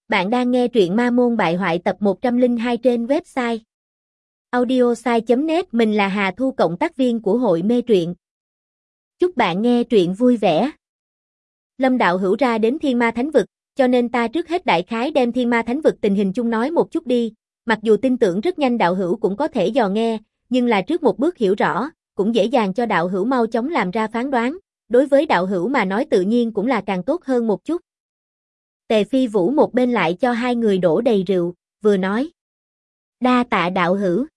Bạn đang nghe truyện Ma Môn Bại Hoại tập 102 trên website audiosai.net. Mình là Hà Thu, cộng tác viên của hội mê truyện. Chúc bạn nghe truyện vui vẻ. Lâm đạo hữu ra đến Thiên Ma Thánh Vực, cho nên ta trước hết đại khái đem Thiên Ma Thánh Vực tình hình chung nói một chút đi. Mặc dù tin tưởng rất nhanh đạo hữu cũng có thể dò nghe, nhưng là trước một bước hiểu rõ, cũng dễ dàng cho đạo hữu mau chóng làm ra phán đoán. Đối với đạo hữu mà nói tự nhiên cũng là càng tốt hơn một chút. Tề Phi Vũ một bên lại cho hai người đổ đầy rượu, vừa nói: "Đa tạ đạo hữu."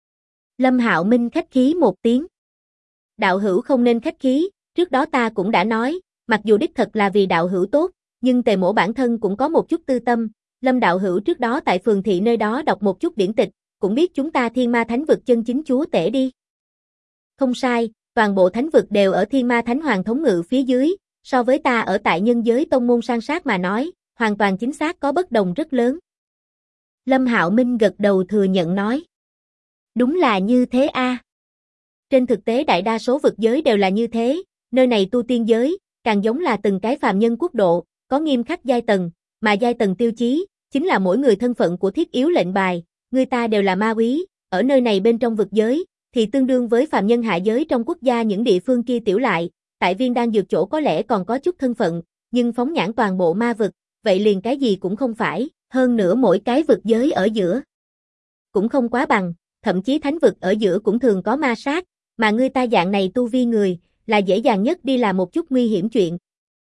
Lâm Hạo Minh khách khí một tiếng: "Đạo hữu không nên khách khí, trước đó ta cũng đã nói, mặc dù đích thật là vì đạo hữu tốt, nhưng Tề mỗ bản thân cũng có một chút tư tâm. Lâm đạo hữu trước đó tại phường thị nơi đó đọc một chút điển tịch, cũng biết chúng ta Thiên Ma Thánh Vực chân chính chúa tể đi." "Không sai, toàn bộ thánh vực đều ở Thiên Ma Thánh Hoàng thống ngự phía dưới, so với ta ở tại nhân giới tông môn san sát mà nói, hoàn toàn chính xác có bất đồng rất lớn." Lâm Hạo Minh gật đầu thừa nhận nói: "Đúng là như thế a. Trên thực tế đại đa số vực giới đều là như thế, nơi này tu tiên giới, càng giống là từng cái phàm nhân quốc độ, có nghiêm khắc giai tầng, mà giai tầng tiêu chí, chính là mỗi người thân phận của thiết yếu lệnh bài, người ta đều là ma úy, ở nơi này bên trong vực giới, thì tương đương với phàm nhân hạ giới trong quốc gia những địa phương kia tiểu lại, tại viên đan dược chỗ có lẽ còn có chút thân phận, nhưng phóng nhãn toàn bộ ma vực, vậy liền cái gì cũng không phải, hơn nữa mỗi cái vực giới ở giữa cũng không quá bằng, thậm chí thánh vực ở giữa cũng thường có ma sát, mà người ta dạng này tu vi người, là dễ dàng nhất đi làm một chút nguy hiểm chuyện."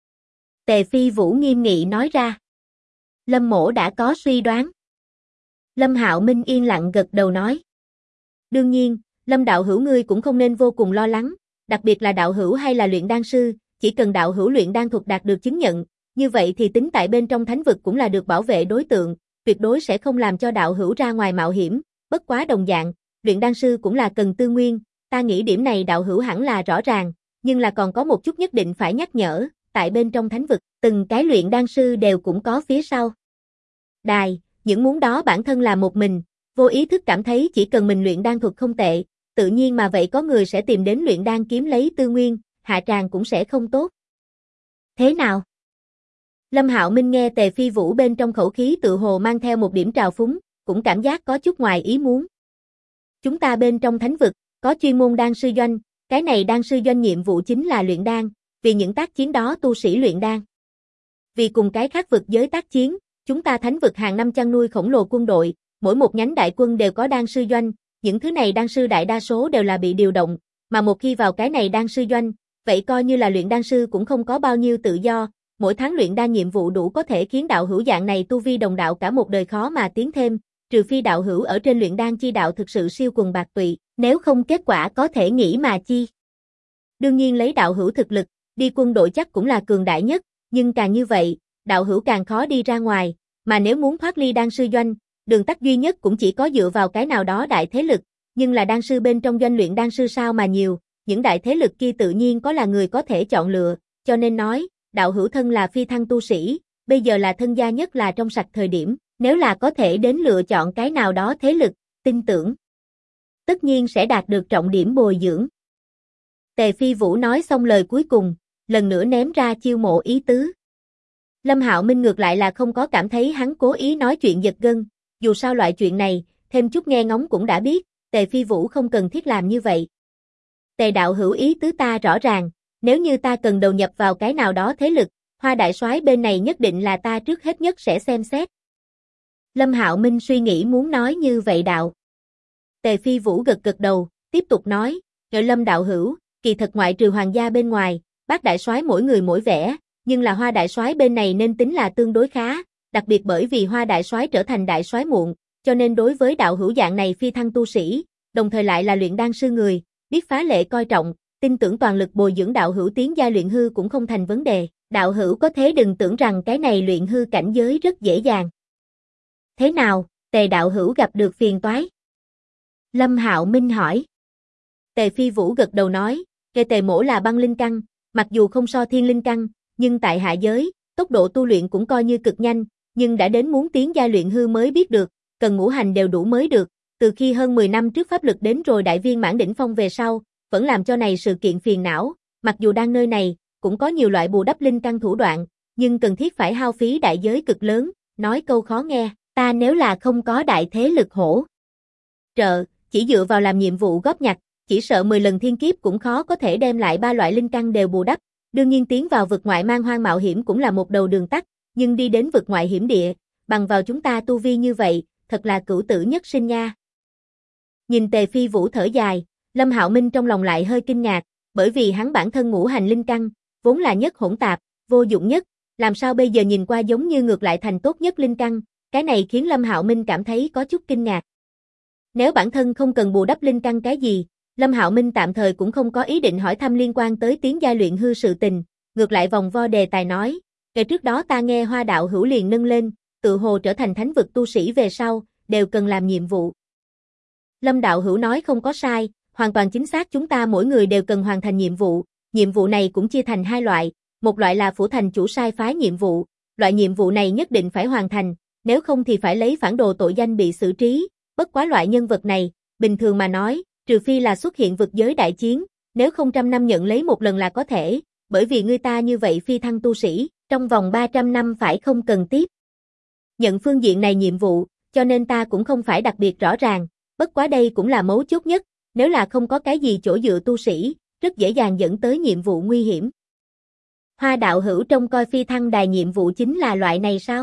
Tề Phi Vũ nghiêm nghị nói ra. "Lâm mỗ đã có suy đoán." Lâm Hạo Minh yên lặng gật đầu nói: "Đương nhiên, Lâm đạo hữu ngươi cũng không nên vô cùng lo lắng, đặc biệt là đạo hữu hay là luyện đan sư, chỉ cần đạo hữu luyện đan thuật đạt được chứng nhận, như vậy thì tính tại bên trong thánh vực cũng là được bảo vệ đối tượng, tuyệt đối sẽ không làm cho đạo hữu ra ngoài mạo hiểm, bất quá đồng dạng, luyện đan sư cũng là cần tư nguyên, ta nghĩ điểm này đạo hữu hẳn là rõ ràng, nhưng là còn có một chút nhất định phải nhắc nhở, tại bên trong thánh vực, từng cái luyện đan sư đều cũng có phía sau đài, những muốn đó bản thân là một mình, vô ý thức cảm thấy chỉ cần mình luyện đan thuật không tệ, tự nhiên mà vậy có người sẽ tìm đến luyện đan kiếm lấy tư nguyên, hạ tràng cũng sẽ không tốt." "Thế nào?" Lâm Hạo Minh nghe Tề Phi Vũ bên trong khẩu khí tự hồ mang theo một điểm trào phúng, cũng cảm giác có chút ngoài ý muốn. "Chúng ta bên trong thánh vực, có chuyên môn đan sư doanh, cái này đan sư doanh nhiệm vụ chính là luyện đan, vì những tác chiến đó tu sĩ luyện đan. Vì cùng cái khác vực giới tác chiến, chúng ta thánh vực hàng năm chăn nuôi khổng lồ quân đội, mỗi một nhánh đại quân đều có đan sư doanh, những thứ này đan sư đại đa số đều là bị điều động, mà một khi vào cái này đan sư doanh, vậy coi như là luyện đan sư cũng không có bao nhiêu tự do, mỗi tháng luyện đan nhiệm vụ đủ có thể khiến đạo hữu dạng này tu vi đồng đạo cả một đời khó mà tiến thêm, trừ phi đạo hữu ở trên luyện đan chi đạo thực sự siêu quần bạc tụy, nếu không kết quả có thể nghĩ mà chi. Đương nhiên lấy đạo hữu thực lực, đi quân đội chắc cũng là cường đại nhất, nhưng càng như vậy, đạo hữu càng khó đi ra ngoài, mà nếu muốn thoát ly đan sư doanh, đường tắt duy nhất cũng chỉ có dựa vào cái nào đó đại thế lực, nhưng là đan sư bên trong doanh luyện đan sư sao mà nhiều, những đại thế lực kia tự nhiên có là người có thể chọn lựa, cho nên nói, đạo hữu thân là phi thăng tu sĩ, bây giờ là thân gia nhất là trong sạch thời điểm, nếu là có thể đến lựa chọn cái nào đó thế lực, tin tưởng tất nhiên sẽ đạt được trọng điểm bồi dưỡng." Tề Phi Vũ nói xong lời cuối cùng, lần nữa ném ra chiêu mộ ý tứ. Lâm Hạo Minh ngược lại là không có cảm thấy hắn cố ý nói chuyện giật gân, dù sao loại chuyện này, thêm chút nghe ngóng cũng đã biết, Tề Phi Vũ không cần thiết làm như vậy. "Tề đạo hữu ý tứ ta rõ ràng, nếu như ta cần đầu nhập vào cái nào đó thế lực, Hoa đại soái bên này nhất định là ta trước hết nhất sẽ xem xét." Lâm Hạo Minh suy nghĩ muốn nói như vậy đạo. Tề Phi Vũ gật gật đầu, tiếp tục nói: "Nhờ Lâm đạo hữu, kỳ thật ngoại trừ hoàng gia bên ngoài, Bát đại soái mỗi người mỗi vẻ, nhưng là Hoa đại soái bên này nên tính là tương đối khá, đặc biệt bởi vì Hoa đại soái trở thành đại soái muộn, cho nên đối với đạo hữu dạng này phi thăng tu sĩ, đồng thời lại là luyện đan sư người, biết phá lệ coi trọng, tin tưởng toàn lực bồi dưỡng đạo hữu tiến giai luyện hư cũng không thành vấn đề, đạo hữu có thế đừng tưởng rằng cái này luyện hư cảnh giới rất dễ dàng." "Thế nào, Tề đạo hữu gặp được phiền toái?" Lâm Hạo Minh hỏi. Tề Phi Vũ gật đầu nói: "Kê Tề mỗ là băng linh căn, mặc dù không so thiên linh căn, nhưng tại hạ giới, tốc độ tu luyện cũng coi như cực nhanh, nhưng đã đến muốn tiến giai luyện hư mới biết được, cần ngũ hành đều đủ mới được, từ khi hơn 10 năm trước pháp lực đến rồi đại viên mãn đỉnh phong về sau, vẫn làm cho này sự kiện phiền não, mặc dù đang nơi này, cũng có nhiều loại bù đắp linh căn thủ đoạn, nhưng cần thiết phải hao phí đại giới cực lớn, nói câu khó nghe, ta nếu là không có đại thế lực hỗ trợ, chỉ dựa vào làm nhiệm vụ góp nhặt, chỉ sợ 10 lần thiên kiếp cũng khó có thể đem lại 3 loại linh căn đều bù đắp. Đương nhiên tiến vào vực ngoại man hoang mạo hiểm cũng là một đầu đường tắt, nhưng đi đến vực ngoại hiểm địa, bằng vào chúng ta tu vi như vậy, thật là cửu tử nhất sinh nha. Nhìn Tề Phi Vũ thở dài, Lâm Hạo Minh trong lòng lại hơi kinh ngạc, bởi vì hắn bản thân ngũ hành linh căn, vốn là nhất hỗn tạp, vô dụng nhất, làm sao bây giờ nhìn qua giống như ngược lại thành tốt nhất linh căn, cái này khiến Lâm Hạo Minh cảm thấy có chút kinh ngạc. Nếu bản thân không cần bù đắp linh căn cái gì, Lâm Hạo Minh tạm thời cũng không có ý định hỏi thăm liên quan tới tiến giai luyện hư sự tình, ngược lại vòng vo đề tài nói, ngày trước đó ta nghe Hoa đạo hữu liền nâng lên, tự hồ trở thành thánh vực tu sĩ về sau, đều cần làm nhiệm vụ. Lâm đạo hữu nói không có sai, hoàn toàn chính xác, chúng ta mỗi người đều cần hoàn thành nhiệm vụ này cũng chia thành 2 loại, một loại là phủ thành chủ sai phái nhiệm vụ, loại nhiệm vụ này nhất định phải hoàn thành, nếu không thì phải lấy phản đồ tội danh bị xử trí, bất quá loại nhân vật này, bình thường mà nói, trừ phi là xuất hiện vực giới đại chiến, nếu không 100 năm nhận lấy một lần là có thể, bởi vì người ta như vậy phi thăng tu sĩ, trong vòng 300 năm phải không cần tiếp nhận phương diện này nhiệm vụ, cho nên ta cũng không phải đặc biệt rõ ràng, bất quá đây cũng là mấu chốt nhất, nếu là không có cái gì chỗ dựa tu sĩ, rất dễ dàng dẫn tới nhiệm vụ nguy hiểm. Hoa đạo hữu trông coi phi thăng đài nhiệm vụ chính là loại này sao?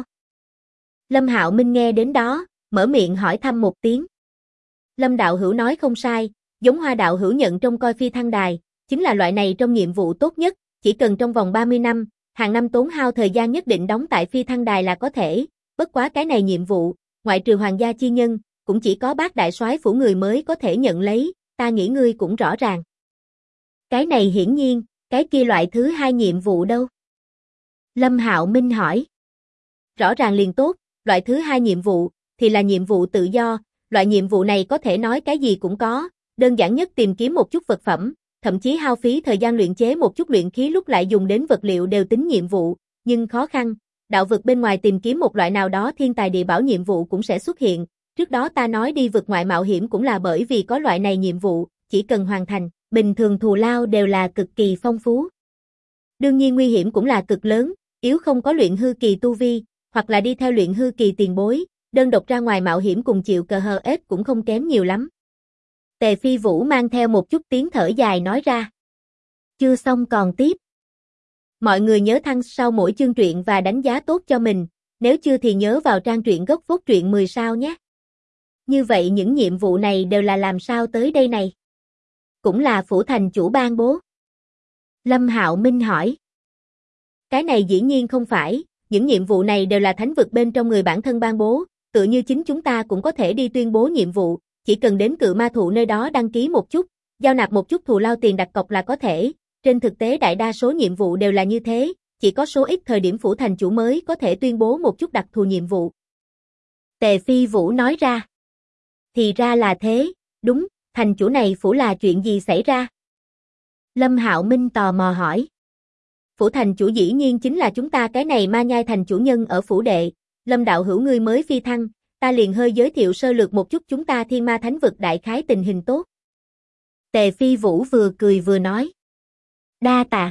Lâm Hạo Minh nghe đến đó, mở miệng hỏi thăm một tiếng. Lâm đạo hữu nói không sai, giống Hoa đạo hữu nhận trông coi phi thăng đài, chính là loại này trong nhiệm vụ tốt nhất, chỉ cần trong vòng 30 năm, hàng năm tốn hao thời gian nhất định đóng tại phi thăng đài là có thể, bất quá cái này nhiệm vụ, ngoại trừ hoàng gia chi nhân, cũng chỉ có bác đại soái phủ người mới có thể nhận lấy, ta nghĩ ngươi cũng rõ ràng. Cái này hiển nhiên, cái kia loại thứ 2 nhiệm vụ đâu? Lâm Hạo Minh hỏi. Rõ ràng liền tốt, loại thứ 2 nhiệm vụ, thì là nhiệm vụ tự do, loại nhiệm vụ này có thể nói cái gì cũng có, đơn giản nhất tìm kiếm một chút vật phẩm, thậm chí hao phí thời gian luyện chế một chút luyện khí lúc lại dùng đến vật liệu đều tính nhiệm vụ, nhưng khó khăn, đạo vực bên ngoài tìm kiếm một loại nào đó thiên tài địa bảo nhiệm vụ cũng sẽ xuất hiện, trước đó ta nói đi vực ngoại mạo hiểm cũng là bởi vì có loại này nhiệm vụ, chỉ cần hoàn thành, bình thường thù lao đều là cực kỳ phong phú. Đương nhiên nguy hiểm cũng là cực lớn, yếu không có luyện hư kỳ tu vi, hoặc là đi theo luyện hư kỳ tiền bối, đơn độc ra ngoài mạo hiểm cùng chịu cờ hờ ép cũng không kém nhiều lắm. Tề Phi Vũ mang theo một chút tiếng thở dài nói ra. Chưa xong còn tiếp. Mọi người nhớ thăng sau mỗi chương truyện và đánh giá tốt cho mình, nếu chưa thì nhớ vào trang truyện gốc phốt truyện 10 sao nhé. Như vậy những nhiệm vụ này đều là làm sao tới đây này? Cũng là phủ thành chủ ban bố. Lâm Hạo Minh hỏi. Cái này dĩ nhiên không phải, những nhiệm vụ này đều là thánh vực bên trong người bản thân ban bố, tựa như chính chúng ta cũng có thể đi tuyên bố nhiệm vụ, chỉ cần đến cự ma thụ nơi đó đăng ký một chút, giao nạp một chút thù lao tiền đặt cọc là có thể, trên thực tế đại đa số nhiệm vụ đều là như thế, chỉ có số ít thời điểm phủ thành chủ mới có thể tuyên bố một chút đặc thù nhiệm vụ. Tề Phi Vũ nói ra. Thì ra là thế, đúng, thành chủ này phủ là chuyện gì xảy ra? Lâm Hạo Minh tò mò hỏi. Phủ thành chủ dĩ nhiên chính là chúng ta cái này ma nhai thành chủ nhân ở phủ đệ, Lâm đạo hữu ngươi mới phi thăng, ta liền hơi giới thiệu sơ lược một chút chúng ta thiên ma thánh vực đại khái tình hình tốt. Tề Phi Vũ vừa cười vừa nói. Đa tạ.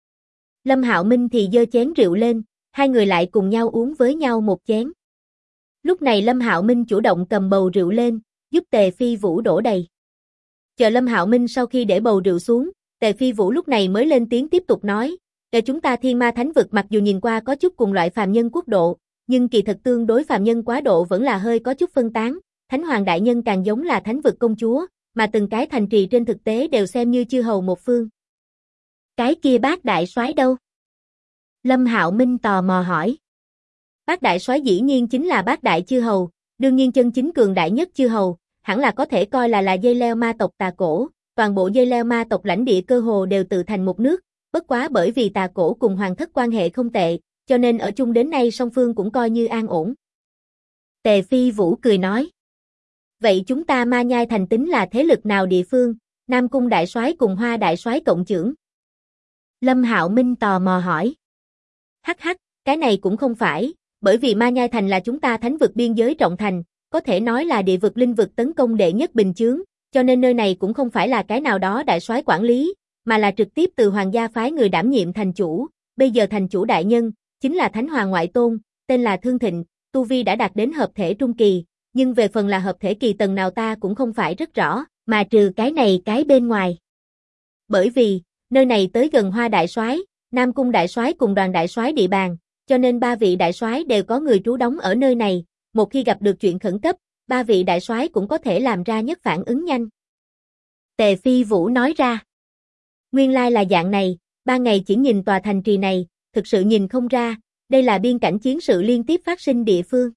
Lâm Hạo Minh thì giơ chén rượu lên, hai người lại cùng nhau uống với nhau một chén. Lúc này Lâm Hạo Minh chủ động cầm bầu rượu lên, giúp Tề Phi Vũ đổ đầy. Chờ Lâm Hạo Minh sau khi để bầu rượu xuống, Tề Phi Vũ lúc này mới lên tiếng tiếp tục nói, chúng ta thiên ma thánh vực mặc dù nhìn qua có chút cùng loại phàm nhân quốc độ, nhưng kỳ thực tương đối phàm nhân quá độ vẫn là hơi có chút phân tán, Thánh Hoàng Đại Nhân càng giống là thánh vực công chúa, mà từng cái thành trì trên thực tế đều xem như chư hầu một phương. Cái kia bác đại soái đâu? Lâm Hạo Minh tò mò hỏi. Bác đại soái dĩ nhiên chính là bác đại chư hầu, đương nhiên chân chính cường đại nhất chư hầu, hẳn là có thể coi là dây leo ma tộc Tà Cổ, toàn bộ dây leo ma tộc lãnh địa cơ hồ đều tự thành một nước, bất quá bởi vì Tà Cổ cùng hoàng thất quan hệ không tệ, cho nên ở chung đến nay song phương cũng coi như an ổn. Tề Phi Vũ cười nói. Vậy chúng ta ma nhai thành tính là thế lực nào địa phương, Nam Cung đại soái cùng Hoa đại soái cộng chưởng? Lâm Hạo Minh tò mò hỏi. Hắc hắc, cái này cũng không phải, bởi vì ma nhai thành là chúng ta thánh vực biên giới trọng thành, có thể nói là địa vực linh vực tấn công đệ nhất bình chướng, cho nên nơi này cũng không phải là cái nào đó đại soái quản lý, mà là trực tiếp từ hoàng gia phái người đảm nhiệm thành chủ, bây giờ thành chủ đại nhân, chính là Thánh Hoàng ngoại tôn, tên là Thương Thịnh, tu vi đã đạt đến hợp thể trung kỳ, nhưng về phần là hợp thể kỳ tầng nào ta cũng không phải rất rõ, mà trừ cái này cái bên ngoài. Bởi vì, nơi này tới gần Hoa đại soái, Nam cung đại soái cùng Đoàn đại soái địa bàn, cho nên ba vị đại soái đều có người trú đóng ở nơi này, một khi gặp được chuyện khẩn cấp, ba vị đại soái cũng có thể làm ra nhất phản ứng nhanh. Tề Phi Vũ nói ra. Nguyên lai là dạng này, ban ngày chỉ nhìn tòa thành trì này, thực sự nhìn không ra, đây là biên cảnh chiến sự liên tiếp phát sinh địa phương.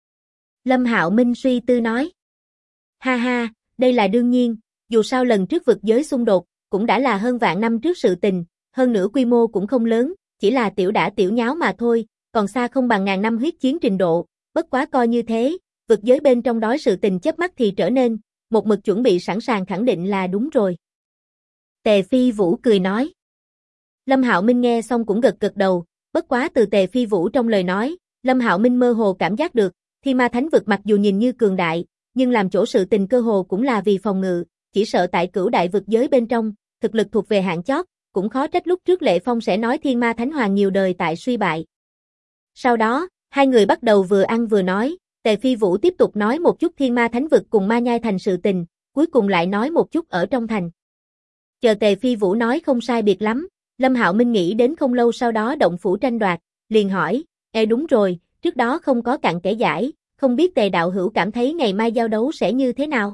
Lâm Hạo Minh suy tư nói. Ha ha, đây là đương nhiên, dù sao lần trước vực giới xung đột, cũng đã là hơn vạn năm trước sự tình, hơn nữa quy mô cũng không lớn, chỉ là tiểu đả tiểu nháo mà thôi, còn xa không bằng ngàn năm huyết chiến trình độ, bất quá coi như thế, vực giới bên trong đó sự tình chớp mắt thì trở nên, một mực chuẩn bị sẵn sàng khẳng định là đúng rồi. Tề Phi Vũ cười nói. Lâm Hạo Minh nghe xong cũng gật gật đầu, bất quá từ Tề Phi Vũ trong lời nói, Lâm Hạo Minh mơ hồ cảm giác được, Thiên Ma Thánh vực mặc dù nhìn như cường đại, nhưng làm chỗ sự tình cơ hồ cũng là vì phòng ngự, chỉ sợ tại Cửu đại vực giới bên trong, thực lực thuộc về hạng chót, cũng khó trách lúc trước Lệ Phong sẽ nói Thiên Ma Thánh Hoàng nhiều đời tại suy bại. Sau đó, hai người bắt đầu vừa ăn vừa nói, Tề Phi Vũ tiếp tục nói một chút Thiên Ma Thánh vực cùng Ma Nhai thành sự tình, cuối cùng lại nói một chút ở trong thành. Chờ Tề Phi Vũ nói không sai biệt lắm, Lâm Hạo Minh nghĩ đến không lâu sau đó động phủ tranh đoạt, liền hỏi, đúng rồi, trước đó không có cặn kẽ giải, không biết Tề đạo hữu cảm thấy ngày mai giao đấu sẽ như thế nào?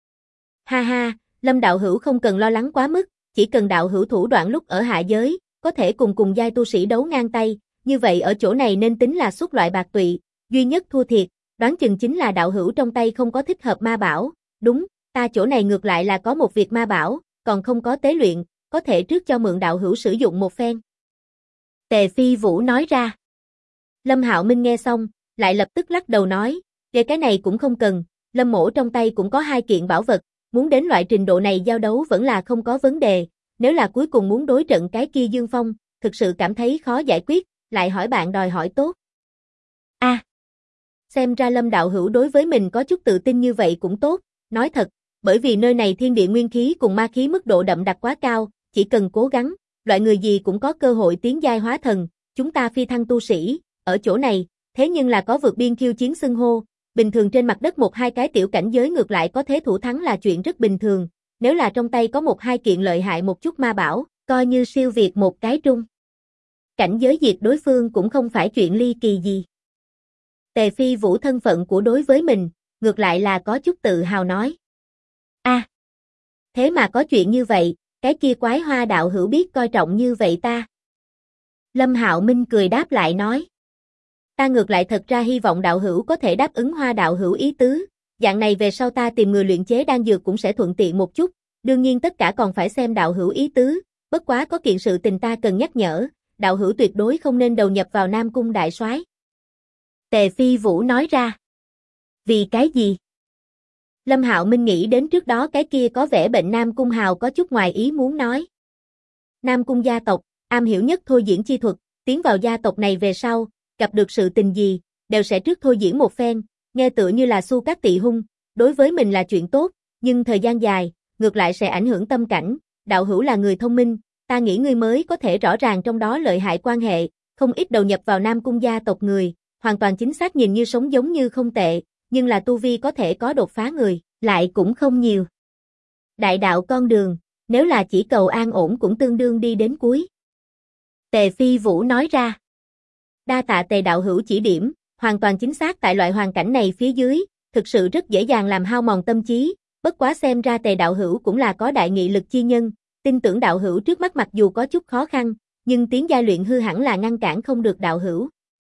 Ha ha, Lâm đạo hữu không cần lo lắng quá mức, chỉ cần đạo hữu thủ đoạn lúc ở hạ giới, có thể cùng giai tu sĩ đấu ngang tay, như vậy ở chỗ này nên tính là xuất loại bạc tụy, duy nhất thua thiệt, đoán chừng chính là đạo hữu trong tay không có thích hợp ma bảo, đúng, ta chỗ này ngược lại là có một việc ma bảo, còn không có tế luyện, có thể trước cho mượn đạo hữu sử dụng một phen. Tề Phi Vũ nói ra. Lâm Hạo Minh nghe xong, lại lập tức lắc đầu nói, về cái này cũng không cần, Lâm mỗ trong tay cũng có 2 kiện bảo vật, muốn đến loại trình độ này giao đấu vẫn là không có vấn đề, nếu là cuối cùng muốn đối trận cái kia Dương Phong, thực sự cảm thấy khó giải quyết, lại hỏi bạn đòi hỏi tốt. Xem ra Lâm đạo hữu đối với mình có chút tự tin như vậy cũng tốt, nói thật, bởi vì nơi này thiên địa nguyên khí cùng ma khí mức độ đậm đặc quá cao, chỉ cần cố gắng, loại người gì cũng có cơ hội tiến giai hóa thần, chúng ta phi thăng tu sĩ, ở chỗ này, thế nhưng là có vượt biên khiêu chiến xưng hô, bình thường trên mặt đất 1-2 cái tiểu cảnh giới ngược lại có thế thủ thắng là chuyện rất bình thường, nếu là trong tay có 1-2 kiện lợi hại một chút ma bảo, coi như siêu việt một cái trung. Cảnh giới diệt đối phương cũng không phải chuyện ly kỳ gì. Tề Phi Vũ thân phận của đối với mình, ngược lại là có chút tự hào nói. Thế mà có chuyện như vậy, cái kia quái Hoa đạo hữu biết coi trọng như vậy ta. Lâm Hạo Minh cười đáp lại nói. Ta ngược lại thật ra hy vọng đạo hữu có thể đáp ứng Hoa đạo hữu ý tứ, dạng này về sau ta tìm người luyện chế đan dược cũng sẽ thuận tiện một chút, đương nhiên tất cả còn phải xem đạo hữu ý tứ, bất quá có kiện sự tình ta cần nhắc nhở, đạo hữu tuyệt đối không nên đầu nhập vào Nam cung đại soái. Tề Phi Vũ nói ra. Vì cái gì? Lâm Hạo Minh nghĩ đến trước đó cái kia có vẻ bệnh Nam Cung Hào có chút ngoài ý muốn nói. Nam Cung gia tộc, am hiểu nhất thôi diễn chi thuật, tiến vào gia tộc này về sau, gặp được sự tình gì, đều sẽ trước thôi diễn một phen, nghe tựa như là Xu Cát Tị Hung, đối với mình là chuyện tốt, nhưng thời gian dài, ngược lại sẽ ảnh hưởng tâm cảnh, đạo hữu là người thông minh, ta nghĩ ngươi mới có thể rõ ràng trong đó lợi hại quan hệ, không ít đầu nhập vào Nam Cung gia tộc người, hoàn toàn chính xác nhìn như sống giống như không tệ, nhưng là tu vi có thể có đột phá người, lại cũng không nhiều. Đại đạo con đường, nếu là chỉ cầu an ổn cũng tương đương đi đến cuối. Tề Phi Vũ nói ra. Đa tạ Tề đạo hữu chỉ điểm, hoàn toàn chính xác tại loại hoàn cảnh này phía dưới, thực sự rất dễ dàng làm hao mòn tâm trí, bất quá xem ra Tề đạo hữu cũng là có đại nghị lực chi nhân, tin tưởng đạo hữu trước mắt mặc dù có chút khó khăn, nhưng tiến giai luyện hư hẳn là ngăn cản không được đạo hữu.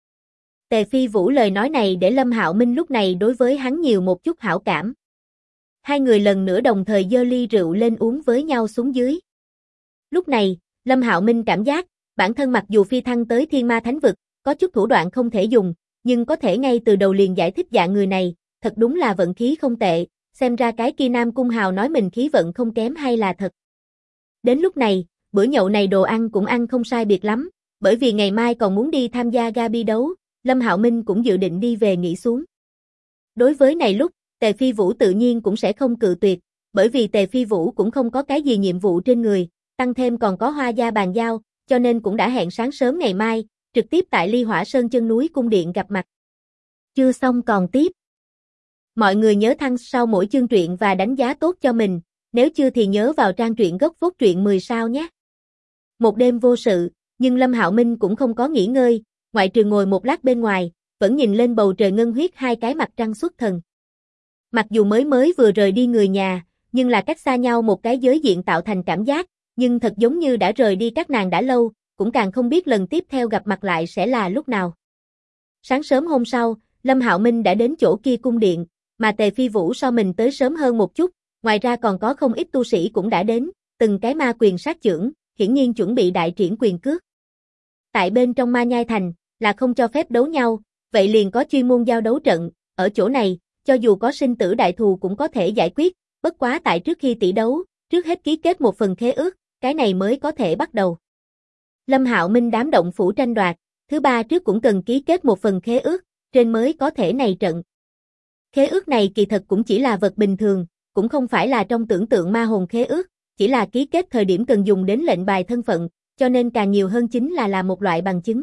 Tề Phi Vũ lời nói này để Lâm Hạo Minh lúc này đối với hắn nhiều một chút hảo cảm. Hai người lần nữa đồng thời giơ ly rượu lên uống với nhau xuống dưới. Lúc này, Lâm Hạo Minh cảm giác, bản thân mặc dù phi thăng tới Thiên Ma Thánh vực, có chút thủ đoạn không thể dùng, nhưng có thể ngay từ đầu liền giải thích dạng người này, thật đúng là vận khí không tệ, xem ra cái kia Nam Cung Hào nói mình khí vận không kém hay là thật. Đến lúc này, bữa nhậu này đồ ăn cũng ăn không sai biệt lắm, bởi vì ngày mai còn muốn đi tham gia Gabi đấu, Lâm Hạo Minh cũng dự định đi về nghỉ xuống. Đối với này lúc, Tề Phi Vũ tự nhiên cũng sẽ không cự tuyệt, bởi vì Tề Phi Vũ cũng không có cái gì nhiệm vụ trên người, tăng thêm còn có Hoa gia bàn giao, cho nên cũng đã hẹn sáng sớm ngày mai, trực tiếp tại Ly Hỏa Sơn chân núi cung điện gặp mặt. Chưa xong còn tiếp. Mọi người nhớ thăng sau mỗi chương truyện và đánh giá tốt cho mình, nếu chưa thì nhớ vào trang truyện gốc phốt truyện 10 sao nhé. Một đêm vô sự, nhưng Lâm Hạo Minh cũng không có nghỉ ngơi, ngoại trừ ngồi một lát bên ngoài, vẫn nhìn lên bầu trời ngân huyết hai cái mặt trăng xuất thần. Mặc dù mới vừa rời đi người nhà, nhưng là cách xa nhau một cái giới diện tạo thành cảm giác, nhưng thật giống như đã rời đi các nàng đã lâu, cũng càng không biết lần tiếp theo gặp mặt lại sẽ là lúc nào. Sáng sớm hôm sau, Lâm Hạo Minh đã đến chỗ kia cung điện, mà Tề Phi Vũ so mình tới sớm hơn một chút, ngoài ra còn có không ít tu sĩ cũng đã đến, từng cái ma quyền sát chưởng, hiển nhiên chuẩn bị đại triển quyền cước. Tại bên trong Ma Nhai Thành, là không cho phép đấu nhau, vậy liền có chuyên môn giao đấu trận, ở chỗ này, cho dù có sinh tử đại thù cũng có thể giải quyết, bất quá tại trước khi tỷ đấu, trước hết ký kết một phần khế ước, cái này mới có thể bắt đầu. Lâm Hạo Minh đám động phủ tranh đoạt, thứ ba trước cũng cần ký kết một phần khế ước, trên mới có thể này trận. Khế ước này kỳ thật cũng chỉ là vật bình thường, cũng không phải là trong tưởng tượng ma hồn khế ước, chỉ là ký kết thời điểm cần dùng đến lệnh bài thân phận, cho nên càng nhiều hơn chính là một loại bằng chứng.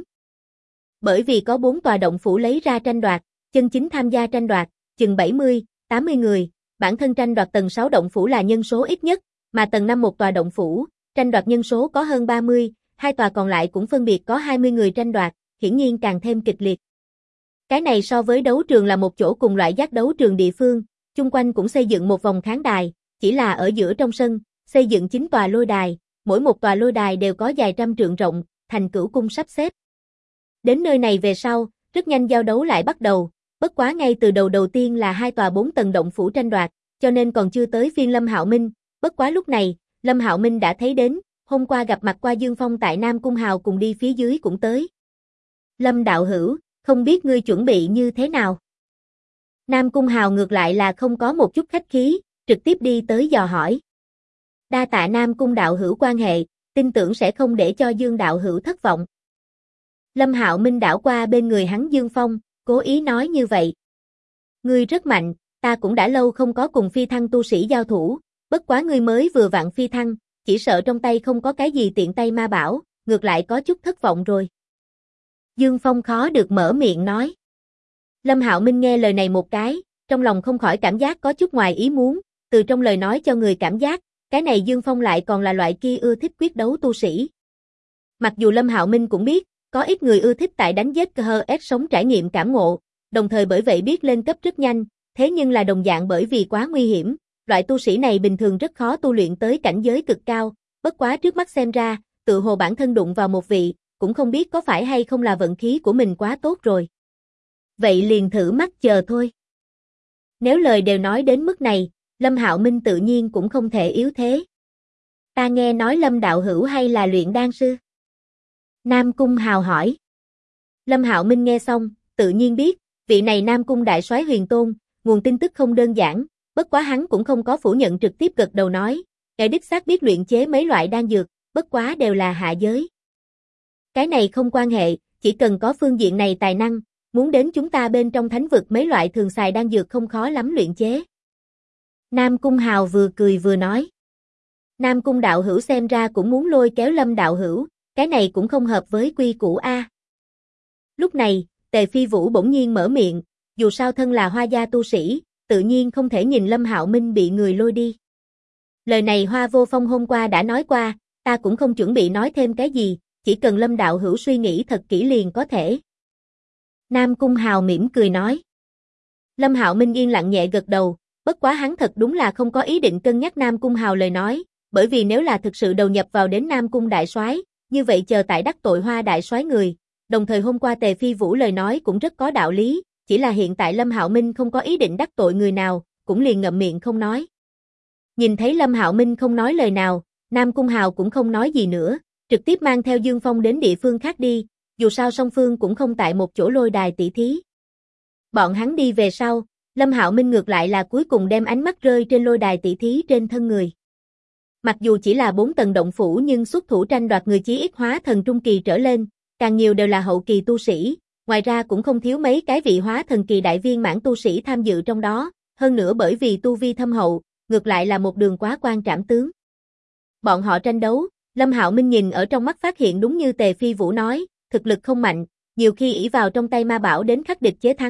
Bởi vì có 4 tòa động phủ lấy ra tranh đoạt, chân chính tham gia tranh đoạt, chừng 70, 80 người, bản thân tranh đoạt tầng 6 động phủ là nhân số ít nhất, mà tầng 5 một tòa động phủ, tranh đoạt nhân số có hơn 30, hai tòa còn lại cũng phân biệt có 20 người tranh đoạt, hiển nhiên càng thêm kịch liệt. Cái này so với đấu trường là một chỗ cùng loại giác đấu trường địa phương, chung quanh cũng xây dựng một vòng khán đài, chỉ là ở giữa trong sân, xây dựng 9 tòa lôi đài, mỗi một tòa lôi đài đều có dài trăm trượng rộng, thành cửu cung sắp xếp. Đến nơi này về sau, rất nhanh giao đấu lại bắt đầu, bất quá ngay từ đầu tiên là 2 tòa 4 tầng động phủ tranh đoạt, cho nên còn chưa tới phiên Lâm Hạo Minh, bất quá lúc này, Lâm Hạo Minh đã thấy đến, hôm qua gặp mặt qua Dương Phong tại Nam Cung Hào cùng đi phía dưới cũng tới. Lâm đạo hữu, không biết ngươi chuẩn bị như thế nào? Nam Cung Hào ngược lại là không có một chút khách khí, trực tiếp đi tới dò hỏi. Đa tạ Nam Cung đạo hữu quan hệ, tin tưởng sẽ không để cho Dương đạo hữu thất vọng. Lâm Hạo Minh đảo qua bên người hắn Dương Phong, cố ý nói như vậy. Ngươi rất mạnh, ta cũng đã lâu không có cùng phi thăng tu sĩ giao thủ, bất quá ngươi mới vừa vặn phi thăng, chỉ sợ trong tay không có cái gì tiện tay ma bảo, ngược lại có chút thất vọng rồi. Dương Phong khó được mở miệng nói. Lâm Hạo Minh nghe lời này một cái, trong lòng không khỏi cảm giác có chút ngoài ý muốn, từ trong lời nói cho người cảm giác, cái này Dương Phong lại còn là loại kia ưa thích quyết đấu tu sĩ. Mặc dù Lâm Hạo Minh cũng biết, có ít người ưa thích tại đánh giết KHS sống trải nghiệm cảm ngộ, đồng thời bởi vậy biết lên cấp rất nhanh, thế nhưng là đồng dạng bởi vì quá nguy hiểm, loại tu sĩ này bình thường rất khó tu luyện tới cảnh giới cực cao, bất quá trước mắt xem ra, tự hồ bản thân đụng vào một vị, cũng không biết có phải hay không là vận khí của mình quá tốt rồi. Vậy liền thử mắt chờ thôi. Nếu lời đều nói đến mức này, Lâm Hạo Minh tự nhiên cũng không thể yếu thế. Ta nghe nói Lâm đạo hữu hay là luyện đan sư? Nam Cung Hào hỏi. Lâm Hạo Minh nghe xong, tự nhiên biết, vị này Nam Cung đại soái Huyền Tôn, nguồn tin tức không đơn giản, bất quá hắn cũng không có phủ nhận trực tiếp gật đầu nói, ngài đích xác biết luyện chế mấy loại đan dược, bất quá đều là hạ giới. Cái này không quan hệ, chỉ cần có phương diện này tài năng, muốn đến chúng ta bên trong thánh vực mấy loại thường xài đan dược không khó lắm luyện chế. Nam Cung Hào vừa cười vừa nói. Nam Cung đạo hữu xem ra cũng muốn lôi kéo Lâm đạo hữu, cái này cũng không hợp với quy củ a. Lúc này, Tề Phi Vũ bỗng nhiên mở miệng, dù sao thân là Hoa gia tu sĩ, tự nhiên không thể nhìn Lâm Hạo Minh bị người lôi đi. Lời này Hoa Vô Phong hôm qua đã nói qua, ta cũng không chuẩn bị nói thêm cái gì, chỉ cần Lâm đạo hữu suy nghĩ thật kỹ liền có thể. Nam Cung Hào mỉm cười nói. Lâm Hạo Minh yên lặng nhẹ gật đầu, bất quá hắn thật đúng là không có ý định cân nhắc Nam Cung Hào lời nói, bởi vì nếu là thực sự đầu nhập vào đến Nam Cung đại soái, như vậy chờ tại đắc tội Hoa đại soái người, đồng thời hôm qua Tề Phi Vũ lời nói cũng rất có đạo lý, chỉ là hiện tại Lâm Hạo Minh không có ý định đắc tội người nào, cũng liền ngậm miệng không nói. Nhìn thấy Lâm Hạo Minh không nói lời nào, Nam Cung Hào cũng không nói gì nữa, trực tiếp mang theo Dương Phong đến địa phương khác đi, dù sao song phương cũng không tại một chỗ lôi đài tỷ thí. Bọn hắn đi về sau, Lâm Hạo Minh ngược lại là cuối cùng đem ánh mắt rơi trên lôi đài tỷ thí trên thân người. Mặc dù chỉ là 4 tầng động phủ nhưng xuất thủ tranh đoạt người chí ít hóa thần trung kỳ trở lên, càng nhiều đều là hậu kỳ tu sĩ, ngoài ra cũng không thiếu mấy cái vị hóa thần kỳ đại viên mãn tu sĩ tham dự trong đó, hơn nữa bởi vì tu vi thâm hậu, ngược lại là một đường quá quan trảm tướng. Bọn họ tranh đấu, Lâm Hạo Minh nhìn ở trong mắt phát hiện đúng như Tề Phi Vũ nói, thực lực không mạnh, nhiều khi ỷ vào trong tay ma bảo đến khắc địch chế thắng,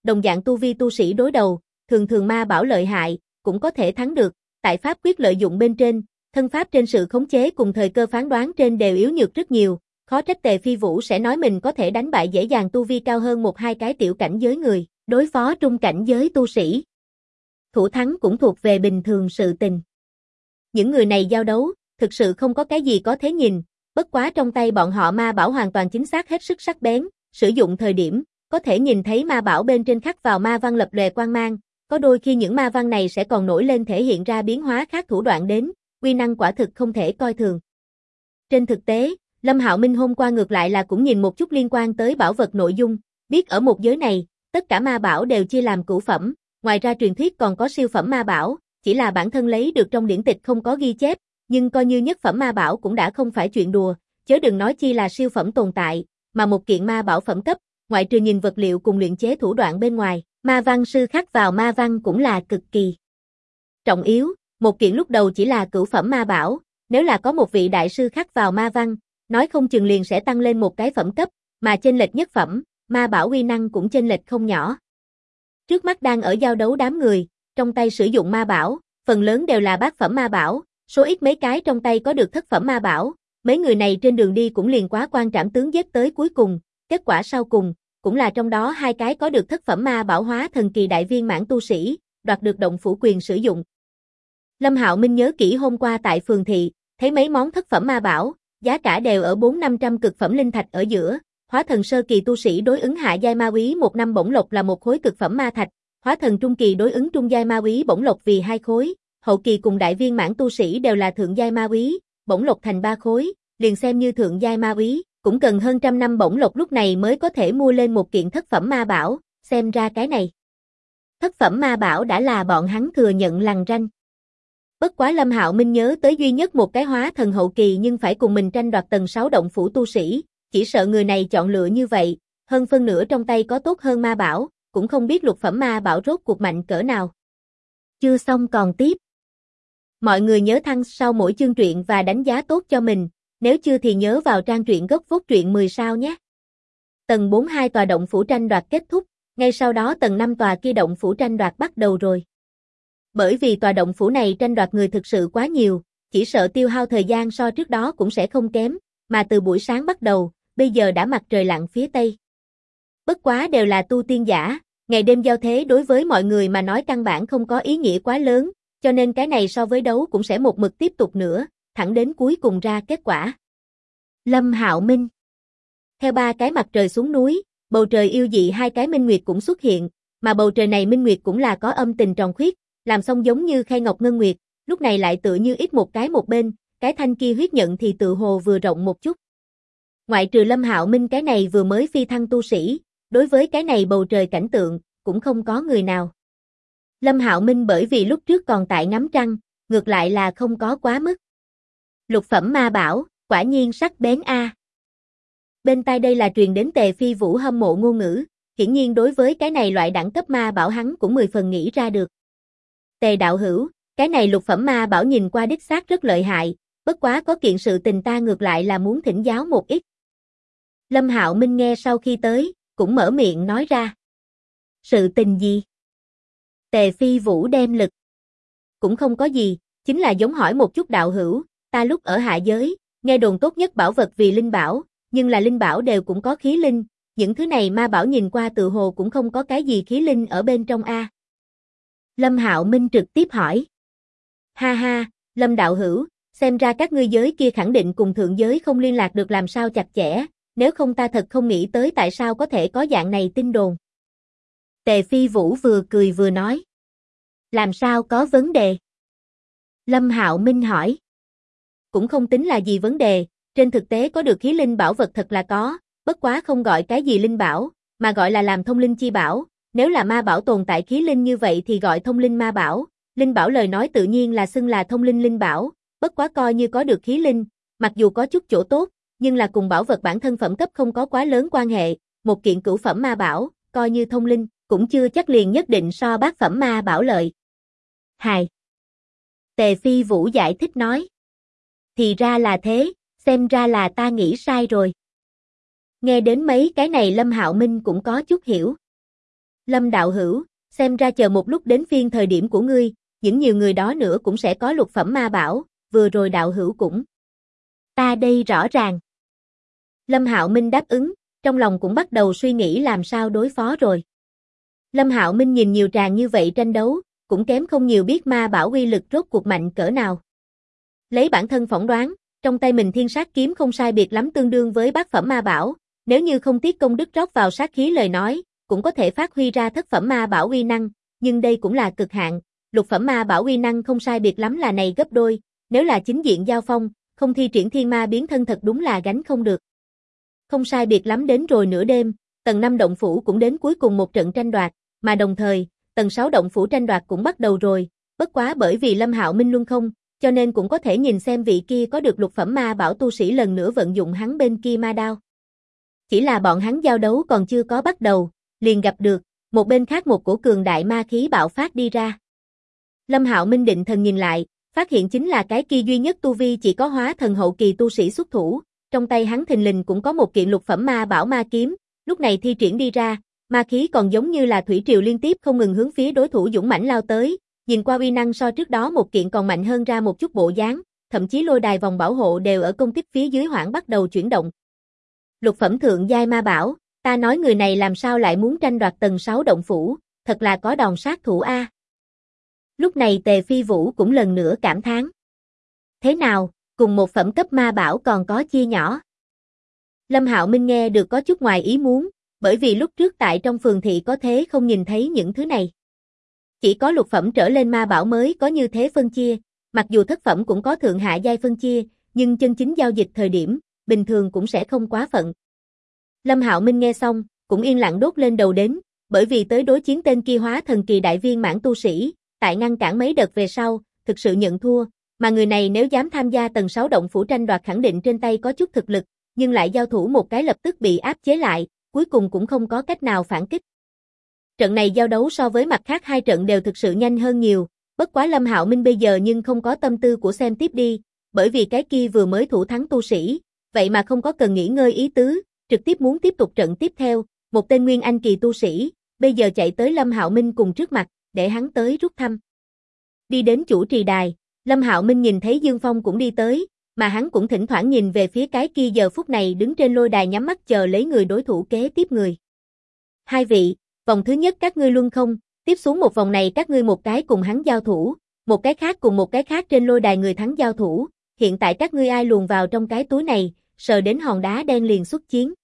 đồng dạng tu vi tu sĩ đối đầu, thường thường ma bảo lợi hại, cũng có thể thắng được, tại pháp quyết lợi dụng bên trên, thân pháp trên sự khống chế cùng thời cơ phán đoán trên đều yếu nhược rất nhiều, khó trách Tề Phi Vũ sẽ nói mình có thể đánh bại dễ dàng tu vi cao hơn một hai cái tiểu cảnh giới người, đối phó trung cảnh giới tu sĩ. Thủ thắng cũng thuộc về bình thường sự tình. Những người này giao đấu, thực sự không có cái gì có thế nhìn, bất quá trong tay bọn họ ma bảo hoàn toàn chính xác hết sức sắc bén, sử dụng thời điểm, có thể nhìn thấy ma bảo bên trên khắc vào ma văn lập lòe quang mang, có đôi khi những ma văn này sẽ còn nổi lên thể hiện ra biến hóa khác thủ đoạn đến, uy năng quả thực không thể coi thường. Trên thực tế, Lâm Hạo Minh hôm qua ngược lại là cũng nhìn một chút liên quan tới bảo vật nội dung, biết ở một giới này, tất cả ma bảo đều chia làm cửu phẩm, ngoài ra truyền thuyết còn có siêu phẩm ma bảo, chỉ là bản thân lấy được trong điển tịch không có ghi chép, nhưng coi như nhất phẩm ma bảo cũng đã không phải chuyện đùa, chớ đừng nói chi là siêu phẩm tồn tại, mà một kiện ma bảo phẩm cấp, ngoại trừ nhìn vật liệu cùng luyện chế thủ đoạn bên ngoài, ma văn sư khắc vào ma văn cũng là cực kỳ trọng yếu, một kiện lúc đầu chỉ là cửu phẩm ma bảo, nếu là có một vị đại sư khắc vào ma văn, nói không chừng liền sẽ tăng lên một cái phẩm cấp, mà chênh lệch nhất phẩm, ma bảo uy năng cũng chênh lệch không nhỏ. Trước mắt đang ở giao đấu đám người, trong tay sử dụng ma bảo, phần lớn đều là bát phẩm ma bảo, số ít mấy cái trong tay có được thất phẩm ma bảo, mấy người này trên đường đi cũng liền quá quan trảm tướng giết tới cuối cùng, kết quả sau cùng, cũng là trong đó hai cái có được thất phẩm ma bảo hóa thần kỳ đại viên mãn tu sĩ, đoạt được động phủ quyền sử dụng. Lâm Hạo Minh nhớ kỹ hôm qua tại phường thị, thấy mấy món thất phẩm ma bảo, giá cả đều ở 400-500 cực phẩm linh thạch ở giữa, hóa thần sơ kỳ tu sĩ đối ứng hạ giai ma úy một năm bổng lộc là một khối cực phẩm ma thạch, hóa thần trung kỳ đối ứng trung giai ma úy bổng lộc vì 2 khối, hậu kỳ cùng đại viên mãn tu sĩ đều là thượng giai ma úy, bổng lộc thành 3 khối, liền xem như thượng giai ma úy, cũng cần hơn trăm năm bổng lộc lúc này mới có thể mua lên một kiện thất phẩm ma bảo, xem ra cái này. Thất phẩm ma bảo đã là bọn hắn thừa nhận lằn ranh. Bất quá Lâm Hạo Minh nhớ tới duy nhất một cái hóa thần hậu kỳ nhưng phải cùng mình tranh đoạt tầng 6 động phủ tu sĩ, chỉ sợ người này chọn lựa như vậy, hơn phân nửa trong tay có tốt hơn ma bảo, cũng không biết lục phẩm ma bảo rốt cuộc mạnh cỡ nào. Chưa xong còn tiếp. Mọi người nhớ thăng sau mỗi chương truyện và đánh giá tốt cho mình, nếu chưa thì nhớ vào trang truyện gốc phốt truyện 10 sao nhé. Tầng 42 tòa động phủ tranh đoạt kết thúc, ngay sau đó tầng 5 tòa kia động phủ tranh đoạt bắt đầu rồi. Bởi vì tòa động phủ này tranh đoạt người thực sự quá nhiều, chỉ sợ tiêu hao thời gian so trước đó cũng sẽ không kém, mà từ buổi sáng bắt đầu, bây giờ đã mặt trời lặn phía tây. Bất quá đều là tu tiên giả, ngày đêm giao thế đối với mọi người mà nói căn bản không có ý nghĩa quá lớn, cho nên cái này so với đấu cũng sẽ một mực tiếp tục nữa, thẳng đến cuối cùng ra kết quả. Lâm Hạo Minh. Theo 3 cái mặt trời xuống núi, bầu trời yêu dị 2 cái minh nguyệt cũng xuất hiện, mà bầu trời này minh nguyệt cũng là có âm tình tròn khuyết, làm xong giống như khay ngọc ngân nguyệt, lúc này lại tựa như ít một cái một bên, cái thanh kia huyết nhận thì tự hồ vừa rộng một chút. Ngoại trừ Lâm Hạo Minh cái này vừa mới phi thăng tu sĩ, đối với cái này bầu trời cảnh tượng, cũng không có người nào. Lâm Hạo Minh bởi vì lúc trước còn tại ngắm trăng, ngược lại là không có quá mức. Lục phẩm ma bảo, quả nhiên sắc bén a. Bên tai đây là truyền đến Tề Phi Vũ hâm mộ ngôn ngữ, hiển nhiên đối với cái này loại đẳng cấp ma bảo hắn cũng 10 phần nghĩ ra được. Tề đạo hữu, cái này lục phẩm ma bảo nhìn qua đích xác rất lợi hại, bất quá có kiện sự tình ta ngược lại là muốn thỉnh giáo một ít. Lâm Hạo Minh nghe sau khi tới, cũng mở miệng nói ra. Sự tình gì? Tề Phi Vũ đem lực. Cũng không có gì, chính là giống hỏi một chút đạo hữu, ta lúc ở hạ giới, nghe đồn tốt nhất bảo vật vì linh bảo, nhưng là linh bảo đều cũng có khí linh, những thứ này ma bảo nhìn qua tự hồ cũng không có cái gì khí linh ở bên trong a. Lâm Hạo Minh trực tiếp hỏi. Ha ha, Lâm đạo hữu, xem ra các ngươi giới kia khẳng định cùng thượng giới không liên lạc được làm sao chặt chẽ, nếu không ta thật không nghĩ tới tại sao có thể có dạng này tin đồn. Tề Phi Vũ vừa cười vừa nói. Làm sao có vấn đề? Lâm Hạo Minh hỏi. Cũng không tính là gì vấn đề, trên thực tế có được khí linh bảo vật thật là có, bất quá không gọi cái gì linh bảo, mà gọi là làm thông linh chi bảo, nếu là ma bảo tồn tại khí linh như vậy thì gọi thông linh ma bảo, linh bảo lời nói tự nhiên là xưng là thông linh linh bảo, bất quá coi như có được khí linh, mặc dù có chút chỗ tốt, nhưng là cùng bảo vật bản thân phẩm cấp không có quá lớn quan hệ, một kiện cửu phẩm ma bảo, coi như thông linh, cũng chưa chắc liền nhất định so bát phẩm ma bảo lợi. Hài. Tề Phi Vũ giải thích nói. Thì ra là thế, xem ra là ta nghĩ sai rồi. Nghe đến mấy cái này Lâm Hạo Minh cũng có chút hiểu. Lâm đạo hữu, xem ra chờ một lúc đến phiên thời điểm của ngươi, những nhiều người đó nữa cũng sẽ có lục phẩm ma bảo, vừa rồi đạo hữu cũng. Ta đây rõ ràng. Lâm Hạo Minh đáp ứng, trong lòng cũng bắt đầu suy nghĩ làm sao đối phó rồi. Lâm Hạo Minh nhìn nhiều tràng như vậy tranh đấu, cũng kém không nhiều biết ma bảo uy lực rốt cuộc mạnh cỡ nào. Lấy bản thân phỏng đoán, trong tay mình thiên sát kiếm không sai biệt lắm tương đương với bát phẩm ma bảo, nếu như không tiếc công đức rót vào sát khí lời nói, cũng có thể phát huy ra thất phẩm ma bảo uy năng, nhưng đây cũng là cực hạn, lục phẩm ma bảo uy năng không sai biệt lắm là này gấp đôi, nếu là chính diện giao phong, không thi triển thiên ma biến thân thật đúng là gánh không được. Không sai biệt lắm đến rồi nửa đêm, tầng 5 động phủ cũng đến cuối cùng một trận tranh đoạt, mà đồng thời, tầng 6 động phủ tranh đoạt cũng bắt đầu rồi, bất quá bởi vì Lâm Hạo Minh luân không, cho nên cũng có thể nhìn xem vị kia có được lục phẩm ma bảo tu sĩ lần nữa vận dụng hắn bên kia ma đao. Chỉ là bọn hắn giao đấu còn chưa có bắt đầu, liền gặp được, một bên khác một cổ cường đại ma khí bạo phát đi ra. Lâm Hạo Minh định thần nhìn lại, phát hiện chính là cái kia duy nhất tu vi chỉ có hóa thần hậu kỳ tu sĩ xuất thủ, trong tay hắn thình lình cũng có một kiện lục phẩm ma bảo ma kiếm, lúc này thi triển đi ra, ma khí còn giống như là thủy triều liên tiếp không ngừng hướng phía đối thủ dũng mãnh lao tới, nhìn qua uy năng so trước đó một kiện còn mạnh hơn ra một chút bộ dáng, thậm chí lôi đài vòng bảo hộ đều ở công kích phía dưới hoảng bắt đầu chuyển động. Lục phẩm thượng giai ma bảo, ta nói người này làm sao lại muốn tranh đoạt tầng 6 động phủ, thật là có đòn sát thủ a. Lúc này Tề Phi Vũ cũng lần nữa cảm thán. Thế nào, cùng một phẩm cấp ma bảo còn có chia nhỏ. Lâm Hạo Minh nghe được có chút ngoài ý muốn, bởi vì lúc trước tại trong phường thị có thế không nhìn thấy những thứ này. Chỉ có lục phẩm trở lên ma bảo mới có như thế phân chia, mặc dù thất phẩm cũng có thượng hạ giai phân chia, nhưng chân chính giao dịch thời điểm, bình thường cũng sẽ không quá phận. Lâm Hạo Minh nghe xong, cũng yên lặng đốt lên đầu đến, bởi vì tới đối chiến tên kia hóa thần kỳ đại viên mãn tu sĩ, tại ngăn cản mấy đợt về sau, thực sự nhận thua, mà người này nếu dám tham gia tầng 6 động phủ tranh đoạt khẳng định trên tay có chút thực lực, nhưng lại giao thủ một cái lập tức bị áp chế lại, cuối cùng cũng không có cách nào phản kích. Trận này giao đấu so với mặt khác hai trận đều thực sự nhanh hơn nhiều, bất quá Lâm Hạo Minh bây giờ nhưng không có tâm tư của xem tiếp đi, bởi vì cái kia vừa mới thủ thắng tu sĩ, vậy mà không có cần nghỉ ngơi ý tứ, trực tiếp muốn tiếp tục trận tiếp theo, một tên nguyên anh kỳ tu sĩ, bây giờ chạy tới Lâm Hạo Minh cùng trước mặt, để hắn tới rút thăm. Đi đến chủ trì đài, Lâm Hạo Minh nhìn thấy Dương Phong cũng đi tới, mà hắn cũng thỉnh thoảng nhìn về phía cái kia giờ phút này đứng trên lôi đài nhắm mắt chờ lấy người đối thủ kế tiếp người. Hai vị, vòng thứ nhất các ngươi luân không, tiếp xuống một vòng này các ngươi một cái cùng hắn giao thủ, một cái khác cùng một cái khác trên lôi đài người thắng giao thủ, hiện tại các ngươi ai luồn vào trong cái túi này, sờ đến hòn đá đen liền xuất chiến.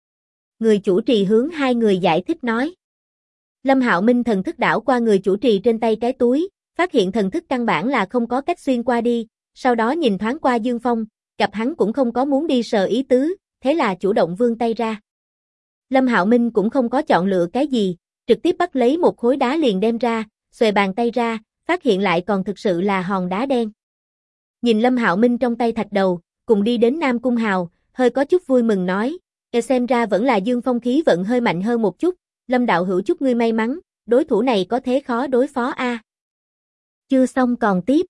Người chủ trì hướng hai người giải thích nói. Lâm Hạo Minh thần thức đảo qua người chủ trì trên tay cái túi, phát hiện thần thức căn bản là không có cách xuyên qua đi, sau đó nhìn thoáng qua Dương Phong, gặp hắn cũng không có muốn đi sờ ý tứ, thế là chủ động vươn tay ra. Lâm Hạo Minh cũng không có chọn lựa cái gì, trực tiếp bắt lấy một khối đá liền đem ra, xuề bàn tay ra, phát hiện lại còn thực sự là hòn đá đen. Nhìn Lâm Hạo Minh trong tay thạch đầu, cùng đi đến Nam Cung Hào, hơi có chút vui mừng nói, xem ra vẫn là Dương Phong khí vận hơi mạnh hơn một chút, Lâm đạo hữu chúc ngươi may mắn, đối thủ này có thế khó đối phó a. Chưa xong còn tiếp.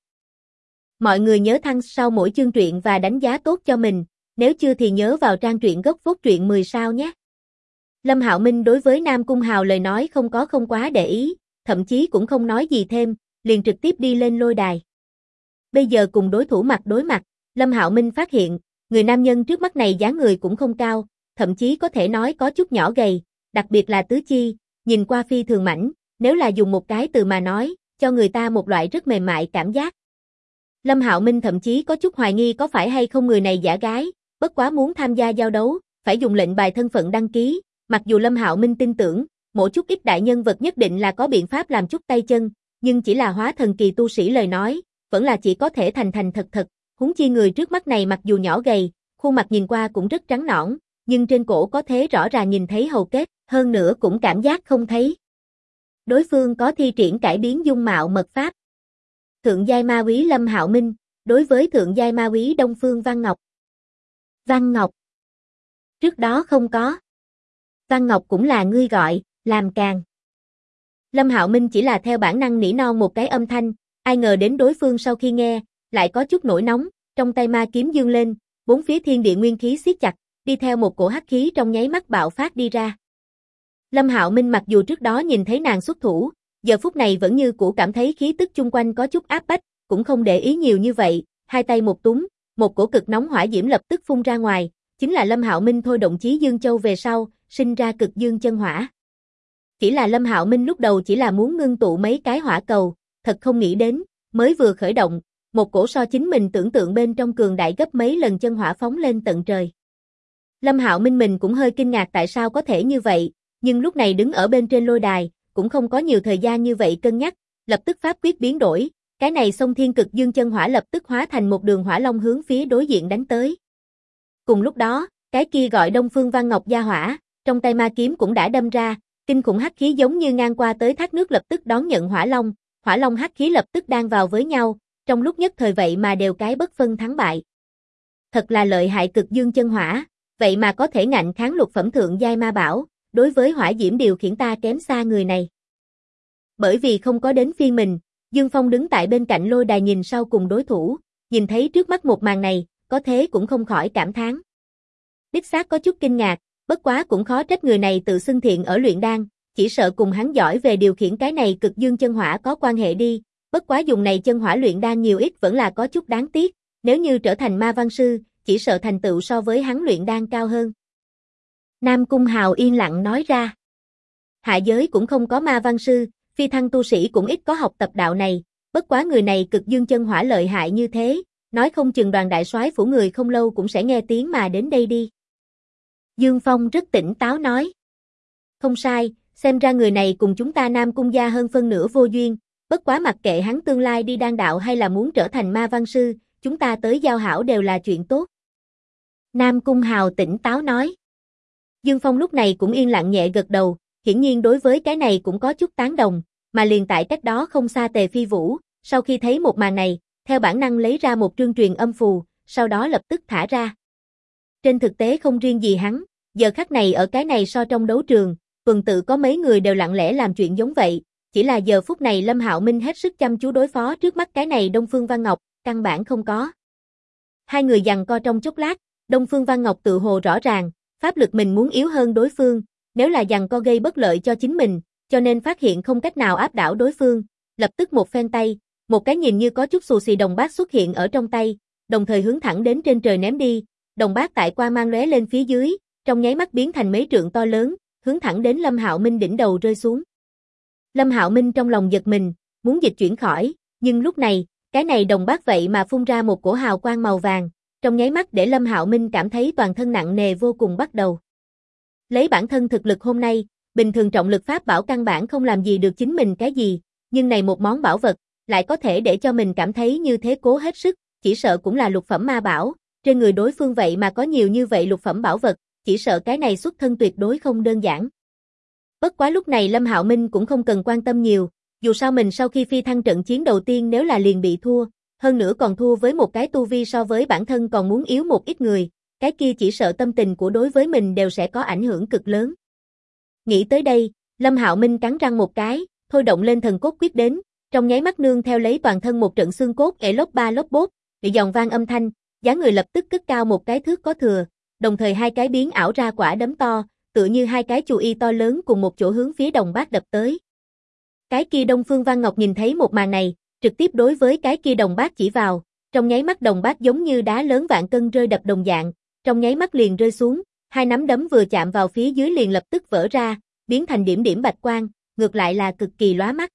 Mọi người nhớ thăng sau mỗi chương truyện và đánh giá tốt cho mình, nếu chưa thì nhớ vào trang truyện gốc phốt truyện 10 sao nhé. Lâm Hạo Minh đối với Nam Cung Hào lời nói không quá để ý, thậm chí cũng không nói gì thêm, liền trực tiếp đi lên lôi đài. Bây giờ cùng đối thủ mặt đối mặt, Lâm Hạo Minh phát hiện, người nam nhân trước mắt này dáng người cũng không cao, thậm chí có thể nói có chút nhỏ gầy, đặc biệt là tứ chi, nhìn qua phi thường mảnh, nếu là dùng một cái từ mà nói, cho người ta một loại rất mềm mại cảm giác. Lâm Hạo Minh thậm chí có chút hoài nghi có phải hay không người này giả gái, bất quá muốn tham gia giao đấu, phải dùng lệnh bài thân phận đăng ký, mặc dù Lâm Hạo Minh tin tưởng, mỗi chút ít đại nhân vật nhất định là có biện pháp làm chút tay chân, nhưng chỉ là hóa thần kỳ tu sĩ lời nói, vẫn là chỉ có thể thành thật, huống chi người trước mắt này mặc dù nhỏ gầy, khuôn mặt nhìn qua cũng rất trắng nõn, nhưng trên cổ có thế rõ ràng nhìn thấy hầu kết, hơn nữa cũng cảm giác không thấy. Đối phương có thi triển cải biến dung mạo mật pháp. Thượng giai ma quý Lâm Hạo Minh, đối với thượng giai ma quý Đông Phương Văn Ngọc. Văn Ngọc. Trước đó không có. Văn Ngọc cũng là ngươi gọi, làm càng. Lâm Hạo Minh chỉ là theo bản năng nỉ non một cái âm thanh, ai ngờ đến đối phương sau khi nghe, lại có chút nổi nóng, trong tay ma kiếm dương lên, bốn phía thiên địa nguyên khí siết chặt, đi theo một cổ hắc khí trong nháy mắt bạo phát đi ra. Lâm Hạo Minh mặc dù trước đó nhìn thấy nàng xuất thủ, giờ phút này vẫn như cũ cảm thấy khí tức chung quanh có chút áp bách, cũng không để ý nhiều như vậy, hai tay một túm, một cổ cực nóng hỏa diễm lập tức phun ra ngoài, chính là Lâm Hạo Minh thôi động Chí Dương Châu về sau, sinh ra cực dương chân hỏa. Chỉ là Lâm Hạo Minh lúc đầu chỉ là muốn ngưng tụ mấy cái hỏa cầu, thật không nghĩ đến, mới vừa khởi động, một cổ so chính mình tưởng tượng bên trong cường đại gấp mấy lần chân hỏa phóng lên tận trời. Lâm Hạo Minh mình cũng hơi kinh ngạc tại sao có thể như vậy, nhưng lúc này đứng ở bên trên lôi đài, cũng không có nhiều thời gian như vậy cân nhắc, lập tức pháp quyết biến đổi, cái này Song Thiên Cực Dương chân hỏa lập tức hóa thành một đường hỏa long hướng phía đối diện đánh tới. Cùng lúc đó, cái kia gọi Đông Phương Văn Ngọc gia hỏa, trong tay ma kiếm cũng đã đâm ra, kinh khủng hắc khí giống như ngang qua tới thác nước lập tức đón nhận hỏa long hắc khí lập tức đan vào với nhau, trong lúc nhất thời vậy mà đều cái bất phân thắng bại. Thật là lợi hại cực dương chân hỏa, vậy mà có thể ngạnh kháng lục phẩm thượng giai ma bảo, đối với hỏa diễm điều khiển ta kém xa người này. Bởi vì không có đến phiên mình, Dương Phong đứng tại bên cạnh lôi đài nhìn sau cùng đối thủ, nhìn thấy trước mắt một màn này, có thế cũng không khỏi cảm thán. Đích xác có chút kinh ngạc, bất quá cũng khó trách người này tự xưng thiện ở luyện đan, chỉ sợ cùng hắn giỏi về điều khiển cái này cực dương chân hỏa có quan hệ đi, bất quá dùng này chân hỏa luyện đan nhiều ít vẫn là có chút đáng tiếc, nếu như trở thành ma văn sư, chỉ sợ thành tựu so với hắn luyện đan cao hơn. Nam Cung Hào yên lặng nói ra. Hạ giới cũng không có ma văn sư, phi thăng tu sĩ cũng ít có học tập đạo này, bất quá người này cực dương chân hỏa lợi hại như thế, nói không chừng đoàn đại soái phủ người không lâu cũng sẽ nghe tiếng mà đến đây đi. Dương Phong rất tỉnh táo nói. Không sai, xem ra người này cùng chúng ta Nam Cung gia hơn phân nửa vô duyên, bất quá mặc kệ hắn tương lai đi đan đạo hay là muốn trở thành ma văn sư, chúng ta tới giao hảo đều là chuyện tốt. Nam Cung Hào tỉnh táo nói. Dương Phong lúc này cũng yên lặng nhẹ gật đầu, hiển nhiên đối với cái này cũng có chút tán đồng, mà liền tại cách đó không xa Tề Phi Vũ, sau khi thấy một màn này, theo bản năng lấy ra một trương truyền âm phù, sau đó lập tức thả ra. Trên thực tế không riêng gì hắn, giờ khắc này ở cái này so trong đấu trường, tuần tự có mấy người đều lặng lẽ làm chuyện giống vậy, chỉ là giờ phút này Lâm Hạo Minh hết sức chăm chú đối phó trước mắt cái này Đông Phương Văn Ngọc, căn bản không có. Hai người giằng co trong chốc lát, Đông Phương Văn Ngọc tự hồ rõ ràng, pháp lực mình muốn yếu hơn đối phương, nếu là giằng co gây bất lợi cho chính mình, cho nên phát hiện không cách nào áp đảo đối phương, lập tức một phen tay, một cái nhìn như có chút xù xì đồng bát xuất hiện ở trong tay, đồng thời hướng thẳng đến trên trời ném đi, đồng bát tại qua mang lóe lên phía dưới, trong nháy mắt biến thành mấy trượng to lớn, hướng thẳng đến Lâm Hạo Minh đỉnh đầu rơi xuống. Lâm Hạo Minh trong lòng giật mình, muốn dịch chuyển khỏi, nhưng lúc này, cái này đồng bát vậy mà phun ra một cổ hào quang màu vàng, trong nháy mắt để Lâm Hạo Minh cảm thấy toàn thân nặng nề vô cùng bắt đầu. Lấy bản thân thực lực hôm nay, bình thường trọng lực pháp bảo căn bản không làm gì được chính mình cái gì, nhưng này một món bảo vật, lại có thể để cho mình cảm thấy như thế cố hết sức, chỉ sợ cũng là lục phẩm ma bảo, trên người đối phương vậy mà có nhiều như vậy lục phẩm bảo vật, chỉ sợ cái này xuất thân tuyệt đối không đơn giản. Bất quá lúc này Lâm Hạo Minh cũng không cần quan tâm nhiều, dù sao mình sau khi phi thăng trận chiến đầu tiên nếu là liền bị thua, hơn nữa còn thua với một cái tu vi so với bản thân còn muốn yếu một ít người, cái kia chỉ sợ tâm tình của đối với mình đều sẽ có ảnh hưởng cực lớn. Nghĩ tới đây, Lâm Hạo Minh cắn răng một cái, thôi động lên thần cốt quyết đến, trong nháy mắt nương theo lấy toàn thân một trận xương cốt ể lốp ba lốp bốp, bị giòn vang âm thanh, dáng người lập tức cất cao một cái thước có thừa, đồng thời hai cái biến ảo ra quả đấm to, tựa như hai cái chù y to lớn cùng một chỗ hướng phía đồng bát đập tới. Cái kia Đông Phương Văn Ngọc nhìn thấy một màn này, trực tiếp đối với cái kia đồng bát chỉ vào, trong nháy mắt đồng bát giống như đá lớn vạn cân rơi đập đồng dạng, trong nháy mắt liền rơi xuống, hai nắm đấm vừa chạm vào phía dưới liền lập tức vỡ ra, biến thành điểm điểm bạch quang, ngược lại là cực kỳ lóa mắt.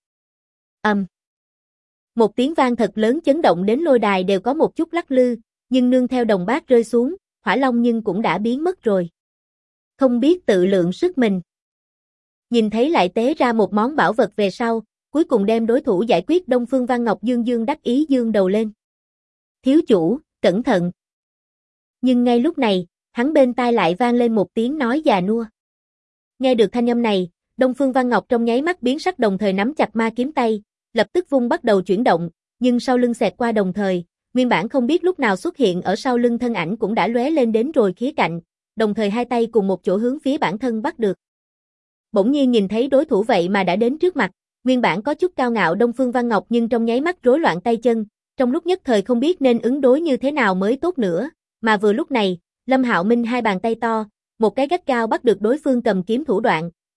Một tiếng vang thật lớn chấn động đến lôi đài đều có một chút lắc lư, nhưng nương theo đồng bát rơi xuống, hỏa long nhưng cũng đã biến mất rồi. Không biết tự lượng sức mình. Nhìn thấy lại tế ra một món bảo vật về sau, cuối cùng đem đối thủ giải quyết Đông Phương Văn Ngọc dương dương đắc ý dương đầu lên. Thiếu chủ, cẩn thận. Nhưng ngay lúc này, hắn bên tai lại vang lên một tiếng nói già nua. Nghe được thanh âm này, Đông Phương Văn Ngọc trong nháy mắt biến sắc đồng thời nắm chặt ma kiếm tay, lập tức vung bắt đầu chuyển động, nhưng sau lưng xẹt qua đồng thời, nguyên bản không biết lúc nào xuất hiện ở sau lưng thân ảnh cũng đã lóe lên đến rồi khía cạnh, đồng thời hai tay cùng một chỗ hướng phía bản thân bắt được. Bỗng nhiên nhìn thấy đối thủ vậy mà đã đến trước mặt, nguyên bản có chút cao ngạo Đông Phương Văn Ngọc nhưng trong nháy mắt rối loạn tay chân, trong lúc nhất thời không biết nên ứng đối như thế nào mới tốt nữa, mà vừa lúc này, Lâm Hạo Minh hai bàn tay to, một cái gắt gao bắt được đối phương cầm kiếm thủ đoạn,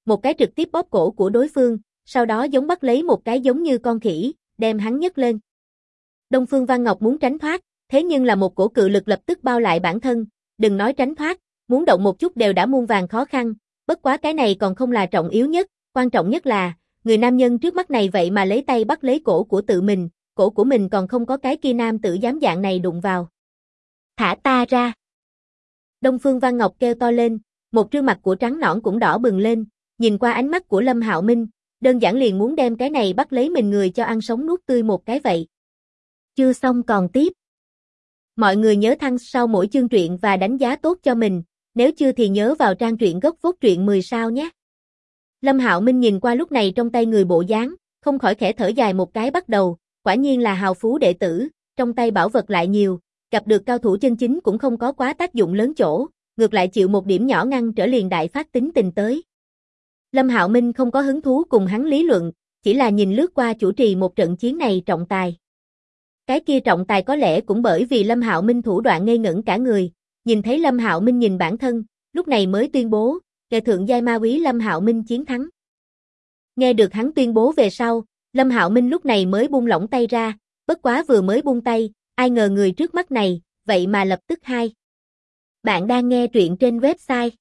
một cái trực tiếp bóp cổ của đối phương, sau đó giống bắt lấy một cái giống như con khỉ, đem hắn nhấc lên. Đông Phương Văn Ngọc muốn tránh thoát, thế nhưng là một cổ cự lực lập tức bao lại bản thân, đừng nói tránh thoát, muốn động một chút đều đã muôn vàn khó khăn, bất quá cái này còn không là trọng yếu nhất, quan trọng nhất là, người nam nhân trước mắt này vậy mà lấy tay bắt lấy cổ của tự mình, cổ của mình còn không có cái kia nam tử dám dạng này đụng vào. Thả ta ra. Đông Phương Văn Ngọc kêu to lên, một trương mặt của trắng nõn cũng đỏ bừng lên, nhìn qua ánh mắt của Lâm Hạo Minh, đơn giản liền muốn đem cái này bắt lấy mình người cho ăn sống nuốt tươi một cái vậy. Chưa xong còn tiếp. Mọi người nhớ thăng sau mỗi chương truyện và đánh giá tốt cho mình, nếu chưa thì nhớ vào trang truyện gốc phốt truyện 10 sao nhé. Lâm Hạo Minh nhìn qua lúc này trong tay người bộ dáng, không khỏi khẽ thở dài một cái bắt đầu, quả nhiên là hào phú đệ tử, trong tay bảo vật lại nhiều, gặp được cao thủ chân chính cũng không có quá tác dụng lớn chỗ, ngược lại chịu một điểm nhỏ ngăn trở liền đại phát tính tình tới. Lâm Hạo Minh không có hứng thú cùng hắn lý luận, chỉ là nhìn lướt qua chủ trì một trận chiến này trọng tài. Cái kia trọng tài có lẽ cũng bởi vì Lâm Hạo Minh thủ đoạn ngây ngẩn cả người, nhìn thấy Lâm Hạo Minh nhìn bản thân, lúc này mới tuyên bố, kẻ thượng giai ma úy Lâm Hạo Minh chiến thắng. Nghe được hắn tuyên bố về sau, Lâm Hạo Minh lúc này mới buông lỏng tay ra, bất quá vừa mới buông tay, ai ngờ người trước mắt này, vậy mà lập tức hai. Bạn đang nghe truyện trên website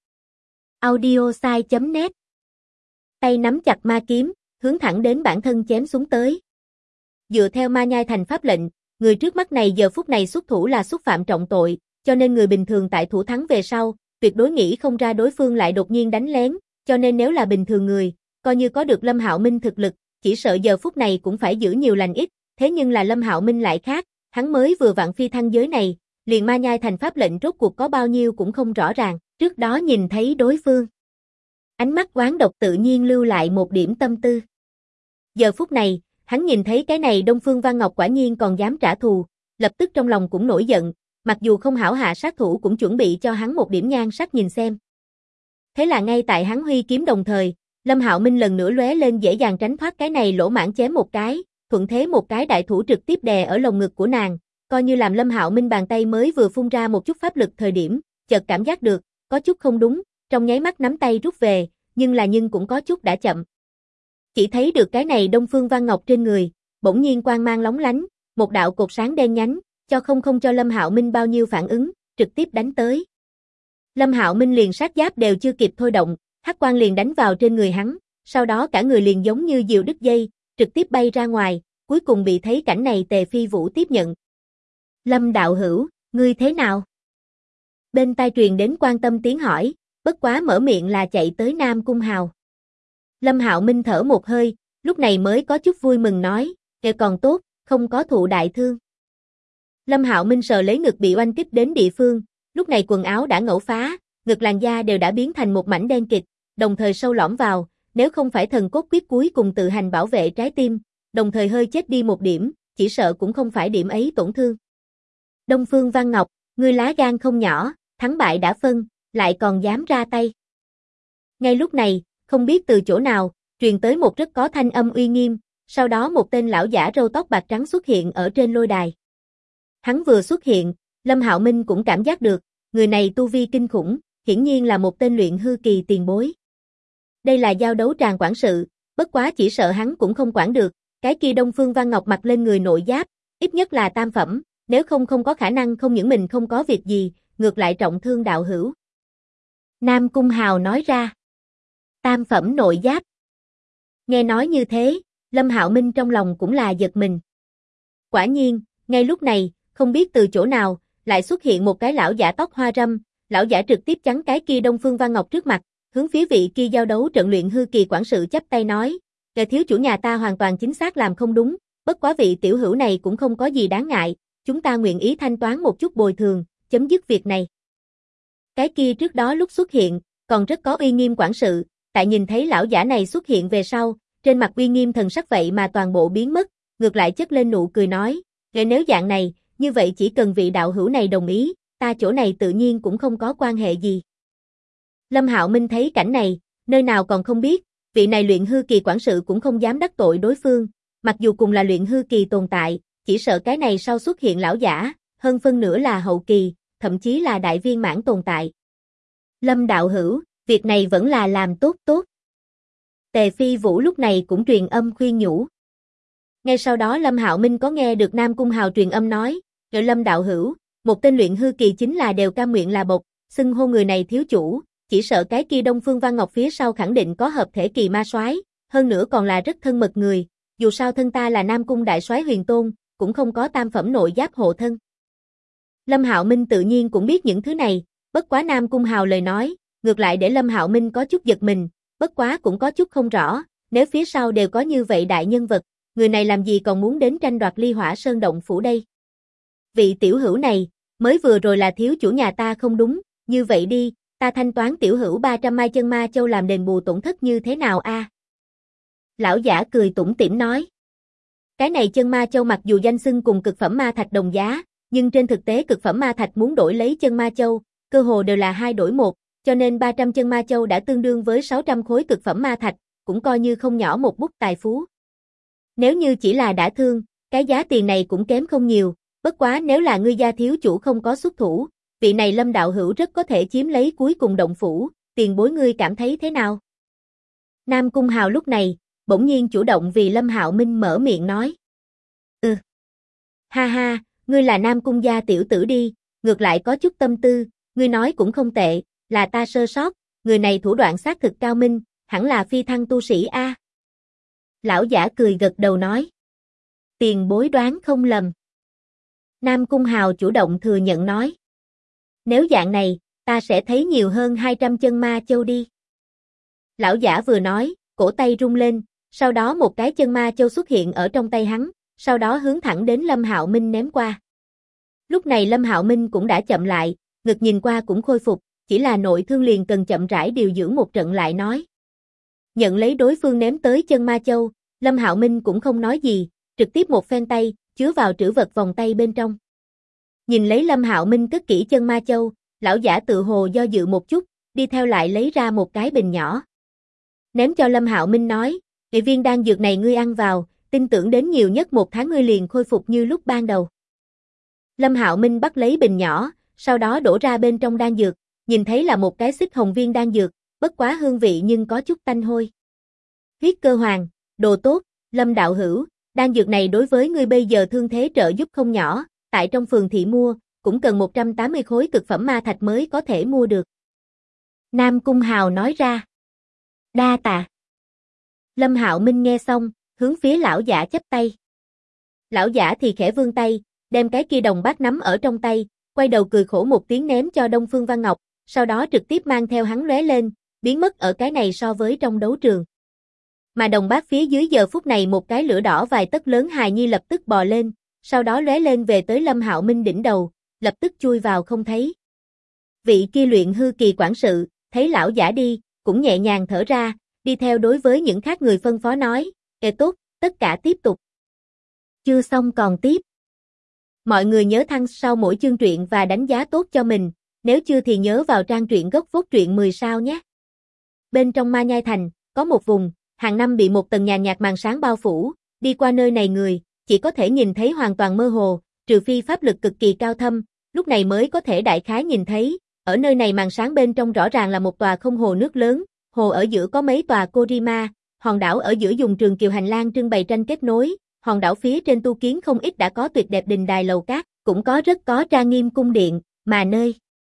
audiosai.net. Tay nắm chặt ma kiếm, hướng thẳng đến bản thân chém xuống tới. Dựa theo ma nhai thành pháp lệnh, người trước mắt này giờ phút này xuất thủ là xúc phạm trọng tội, cho nên người bình thường tại thủ thắng về sau, tuyệt đối nghĩ không ra đối phương lại đột nhiên đánh lén, cho nên nếu là bình thường người, coi như có được Lâm Hạo Minh thực lực, chỉ sợ giờ phút này cũng phải giữ nhiều lành ít, thế nhưng là Lâm Hạo Minh lại khác, hắn mới vừa vặn phi thăng giới này, liền ma nhai thành pháp lệnh rốt cuộc có bao nhiêu cũng không rõ ràng, trước đó nhìn thấy đối phương. Ánh mắt oán độc tự nhiên lưu lại một điểm tâm tư. Giờ phút này, hắn nhìn thấy cái này Đông Phương Văn Ngọc quả nhiên còn dám trả thù, lập tức trong lòng cũng nổi giận, mặc dù không hảo hạ sát thủ cũng chuẩn bị cho hắn một điểm nhan sắc nhìn xem. Thế là ngay tại hắn huy kiếm đồng thời, Lâm Hạo Minh lần nữa lóe lên dễ dàng tránh thoát cái này lỗ mãng chém một cái, thuận thế một cái đại thủ trực tiếp đè ở lồng ngực của nàng, coi như làm Lâm Hạo Minh bàn tay mới vừa phun ra một chút pháp lực thời điểm, chợt cảm giác được, có chút không đúng, trong nháy mắt nắm tay rút về, nhưng cũng có chút đã chậm. Chỉ thấy được cái này Đông Phương Văn Ngọc trên người, bỗng nhiên quang mang lóng lánh, một đạo cột sáng đen nhánh, không cho Lâm Hạo Minh bao nhiêu phản ứng, trực tiếp đánh tới. Lâm Hạo Minh liền sát giáp đều chưa kịp thôi động, hắc quang liền đánh vào trên người hắn, sau đó cả người liền giống như diều đứt dây, trực tiếp bay ra ngoài, cuối cùng bị thấy cảnh này Tề Phi Vũ tiếp nhận. Lâm đạo hữu, ngươi thế nào? Bên tai truyền đến quan tâm tiếng hỏi, bất quá mở miệng là chạy tới Nam Cung Hào. Lâm Hạo Minh thở một hơi, lúc này mới có chút vui mừng nói, kẻ còn tốt, không có thụ đại thương. Lâm Hạo Minh sờ lấy ngực bị oanh kích đến địa phương, lúc này quần áo đã ngẫu phá, ngực làn da đều đã biến thành một mảnh đen kịt, đồng thời sâu lõm vào, nếu không phải thần cốt quyết cuối cùng tự hành bảo vệ trái tim, đồng thời hơi chết đi một điểm, chỉ sợ cũng không phải điểm ấy tổn thương. Đông Phương Văn Ngọc, ngươi lá gan không nhỏ, thắng bại đã phân, lại còn dám ra tay. Ngay lúc này, không biết từ chỗ nào, truyền tới một rất có thanh âm uy nghiêm, sau đó một tên lão giả râu tóc bạc trắng xuất hiện ở trên lôi đài. Hắn vừa xuất hiện, Lâm Hạo Minh cũng cảm giác được, người này tu vi kinh khủng, hiển nhiên là một tên luyện hư kỳ tiền bối. Đây là giao đấu tràng quản sự, bất quá chỉ sợ hắn cũng không quản được, cái kia Đông Phương Văn Ngọc mặc lên người nội giáp, ít nhất là tam phẩm, nếu không có khả năng không những mình không có việc gì, ngược lại trọng thương đạo hữu. Nam Cung Hào nói ra. Tam phẩm nội giáp. Nghe nói như thế, Lâm Hạo Minh trong lòng cũng là giật mình. Quả nhiên, ngay lúc này, không biết từ chỗ nào, lại xuất hiện một cái lão giả tóc hoa râm, lão giả trực tiếp chắn cái kia Đông Phương Văn Ngọc trước mặt, hướng phía vị kia giao đấu trận luyện hư kỳ quản sự chắp tay nói, kẻ thiếu chủ nhà ta hoàn toàn chính xác làm không đúng, bất quá vị tiểu hữu này cũng không có gì đáng ngại, chúng ta nguyện ý thanh toán một chút bồi thường, chấm dứt việc này. Cái kia trước đó lúc xuất hiện, còn rất có uy nghiêm quản sự, tại nhìn thấy lão giả này xuất hiện về sau, trên mặt uy nghiêm thần sắc vậy mà toàn bộ biến mất, ngược lại chất lên nụ cười nói, nếu dạng này, như vậy chỉ cần vị đạo hữu này đồng ý, ta chỗ này tự nhiên cũng không có quan hệ gì. Lâm Hạo Minh thấy cảnh này, nơi nào còn không biết, vị này luyện hư kỳ quản sự cũng không dám đắc tội đối phương, mặc dù cùng là luyện hư kỳ tồn tại, chỉ sợ cái này sau xuất hiện lão giả, hơn phân nửa là hậu kỳ, thậm chí là đại viên mãn tồn tại. Lâm đạo hữu, việc này vẫn là làm tốt tốt. Tề Phi Vũ lúc này cũng truyền âm khuyên nhủ. Ngay sau đó Lâm Hạo Minh có nghe được Nam Cung Hào truyền âm nói, "Ngự Lâm đạo hữu, một tên luyện hư kỳ chính là đều cam nguyện là bộc, xưng hô người này thiếu chủ, chỉ sợ cái kia Đông Phương Văn Ngọc phía sau khẳng định có hợp thể kỳ ma soái, hơn nữa còn là rất thân mật người, dù sao thân ta là Nam Cung đại soái Huyền Tôn, cũng không có tam phẩm nội giáp hộ thân." Lâm Hạo Minh tự nhiên cũng biết những thứ này, bất quá Nam Cung Hào lời nói, ngược lại để Lâm Hạo Minh có chút giật mình, bất quá cũng có chút không rõ, nếu phía sau đều có như vậy đại nhân vật, người này làm gì còn muốn đến tranh đoạt Ly Hỏa Sơn động phủ đây? Vị tiểu hữu này, mới vừa rồi là thiếu chủ nhà ta không đúng, như vậy đi, ta thanh toán tiểu hữu 300 mai chân ma châu làm đền bù tổn thất như thế nào a? Lão giả cười tủm tỉm nói. Cái này chân ma châu mặc dù danh xưng cùng cực phẩm ma thạch đồng giá, nhưng trên thực tế cực phẩm ma thạch muốn đổi lấy chân ma châu, cơ hồ đều là 2 đổi 1, cho nên 300 chân ma châu đã tương đương với 600 khối cực phẩm ma thạch, cũng coi như không nhỏ một bút tài phú. Nếu như chỉ là đả thương, cái giá tiền này cũng kém không nhiều, bất quá nếu là ngươi gia thiếu chủ không có xuất thủ, vị này Lâm đạo hữu rất có thể chiếm lấy cuối cùng động phủ, tiền bối ngươi cảm thấy thế nào? Nam Cung Hào lúc này, bỗng nhiên chủ động vì Lâm Hạo Minh mở miệng nói. Ha ha, ngươi là Nam Cung gia tiểu tử đi, ngược lại có chút tâm tư, ngươi nói cũng không tệ, là ta sơ sót, người này thủ đoạn xác thực cao minh, hẳn là phi thăng tu sĩ a. Lão giả cười gật đầu nói. Tiền bối đoán không lầm. Nam Cung Hào chủ động thừa nhận nói. Nếu dạng này, ta sẽ thấy nhiều hơn 200 chân ma châu đi. Lão giả vừa nói, cổ tay rung lên, sau đó một cái chân ma châu xuất hiện ở trong tay hắn, sau đó hướng thẳng đến Lâm Hạo Minh ném qua. Lúc này Lâm Hạo Minh cũng đã chậm lại, ngực nhìn qua cũng khôi phục, chỉ là nội thương liền cần chậm rãi điều dưỡng một trận lại nói. Nhận lấy đối phương ném tới chân ma châu, Lâm Hạo Minh cũng không nói gì, trực tiếp một phen tay, chứa vào trữ vật vòng tay bên trong. Nhìn lấy Lâm Hạo Minh cất kỹ chân ma châu, lão giả tự hồ do dự một chút, đi theo lại lấy ra một cái bình nhỏ. Ném cho Lâm Hạo Minh nói, "Cái viên đan dược này ngươi ăn vào, tin tưởng đến nhiều nhất 1 tháng ngươi liền khôi phục như lúc ban đầu." Lâm Hạo Minh bắt lấy bình nhỏ, sau đó đổ ra bên trong đan dược, nhìn thấy là một cái xích hồng viên đan dược, bất quá hương vị nhưng có chút tanh hôi. Huyết cơ hoàng, đồ tốt, Lâm đạo hữu, đan dược này đối với ngươi bây giờ thương thế trợ giúp không nhỏ, tại trong phường thị mua, cũng cần 180 khối cực phẩm ma thạch mới có thể mua được. Nam Cung Hào nói ra. Đa tạ. Lâm Hạo Minh nghe xong, hướng phía lão giả chắp tay. Lão giả thì khẽ vươn tay, đem cái kia đồng bát nắm ở trong tay, quay đầu cười khổ một tiếng ném cho Đông Phương Văn Ngọc, sau đó trực tiếp mang theo hắn lóe lên, biến mất ở cái này so với trong đấu trường. Mà đồng bát phía dưới giờ phút này một cái lửa đỏ vài tấc lớn hài nhi lập tức bò lên, sau đó lóe lên về tới Lâm Hạo Minh đỉnh đầu, lập tức chui vào không thấy. Vị kia luyện hư kỳ quản sự, thấy lão giả đi, cũng nhẹ nhàng thở ra, đi theo đối với những khác người phân phó nói, tốt, tất cả tiếp tục. Chưa xong còn tiếp. Mọi người nhớ thăng sau mỗi chương truyện và đánh giá tốt cho mình, nếu chưa thì nhớ vào trang truyện gốc phốt truyện 10 sao nhé. Bên trong Ma Nhai Thành, có một vùng, hàng năm bị một tầng nhàn nhạt màn sáng bao phủ, đi qua nơi này người, chỉ có thể nhìn thấy hoàn toàn mơ hồ, trừ phi pháp lực cực kỳ cao thâm, lúc này mới có thể đại khái nhìn thấy, ở nơi này màn sáng bên trong rõ ràng là một tòa không hồ nước lớn, hồ ở giữa có mấy tòa Korima, hòn đảo ở giữa dùng trường kiều hành lang trưng bày tranh kết nối, hòn đảo phía trên tu kiến không ít đã có tuyệt đẹp đình đài lầu cát, cũng có rất có trang nghiêm cung điện, mà nơi.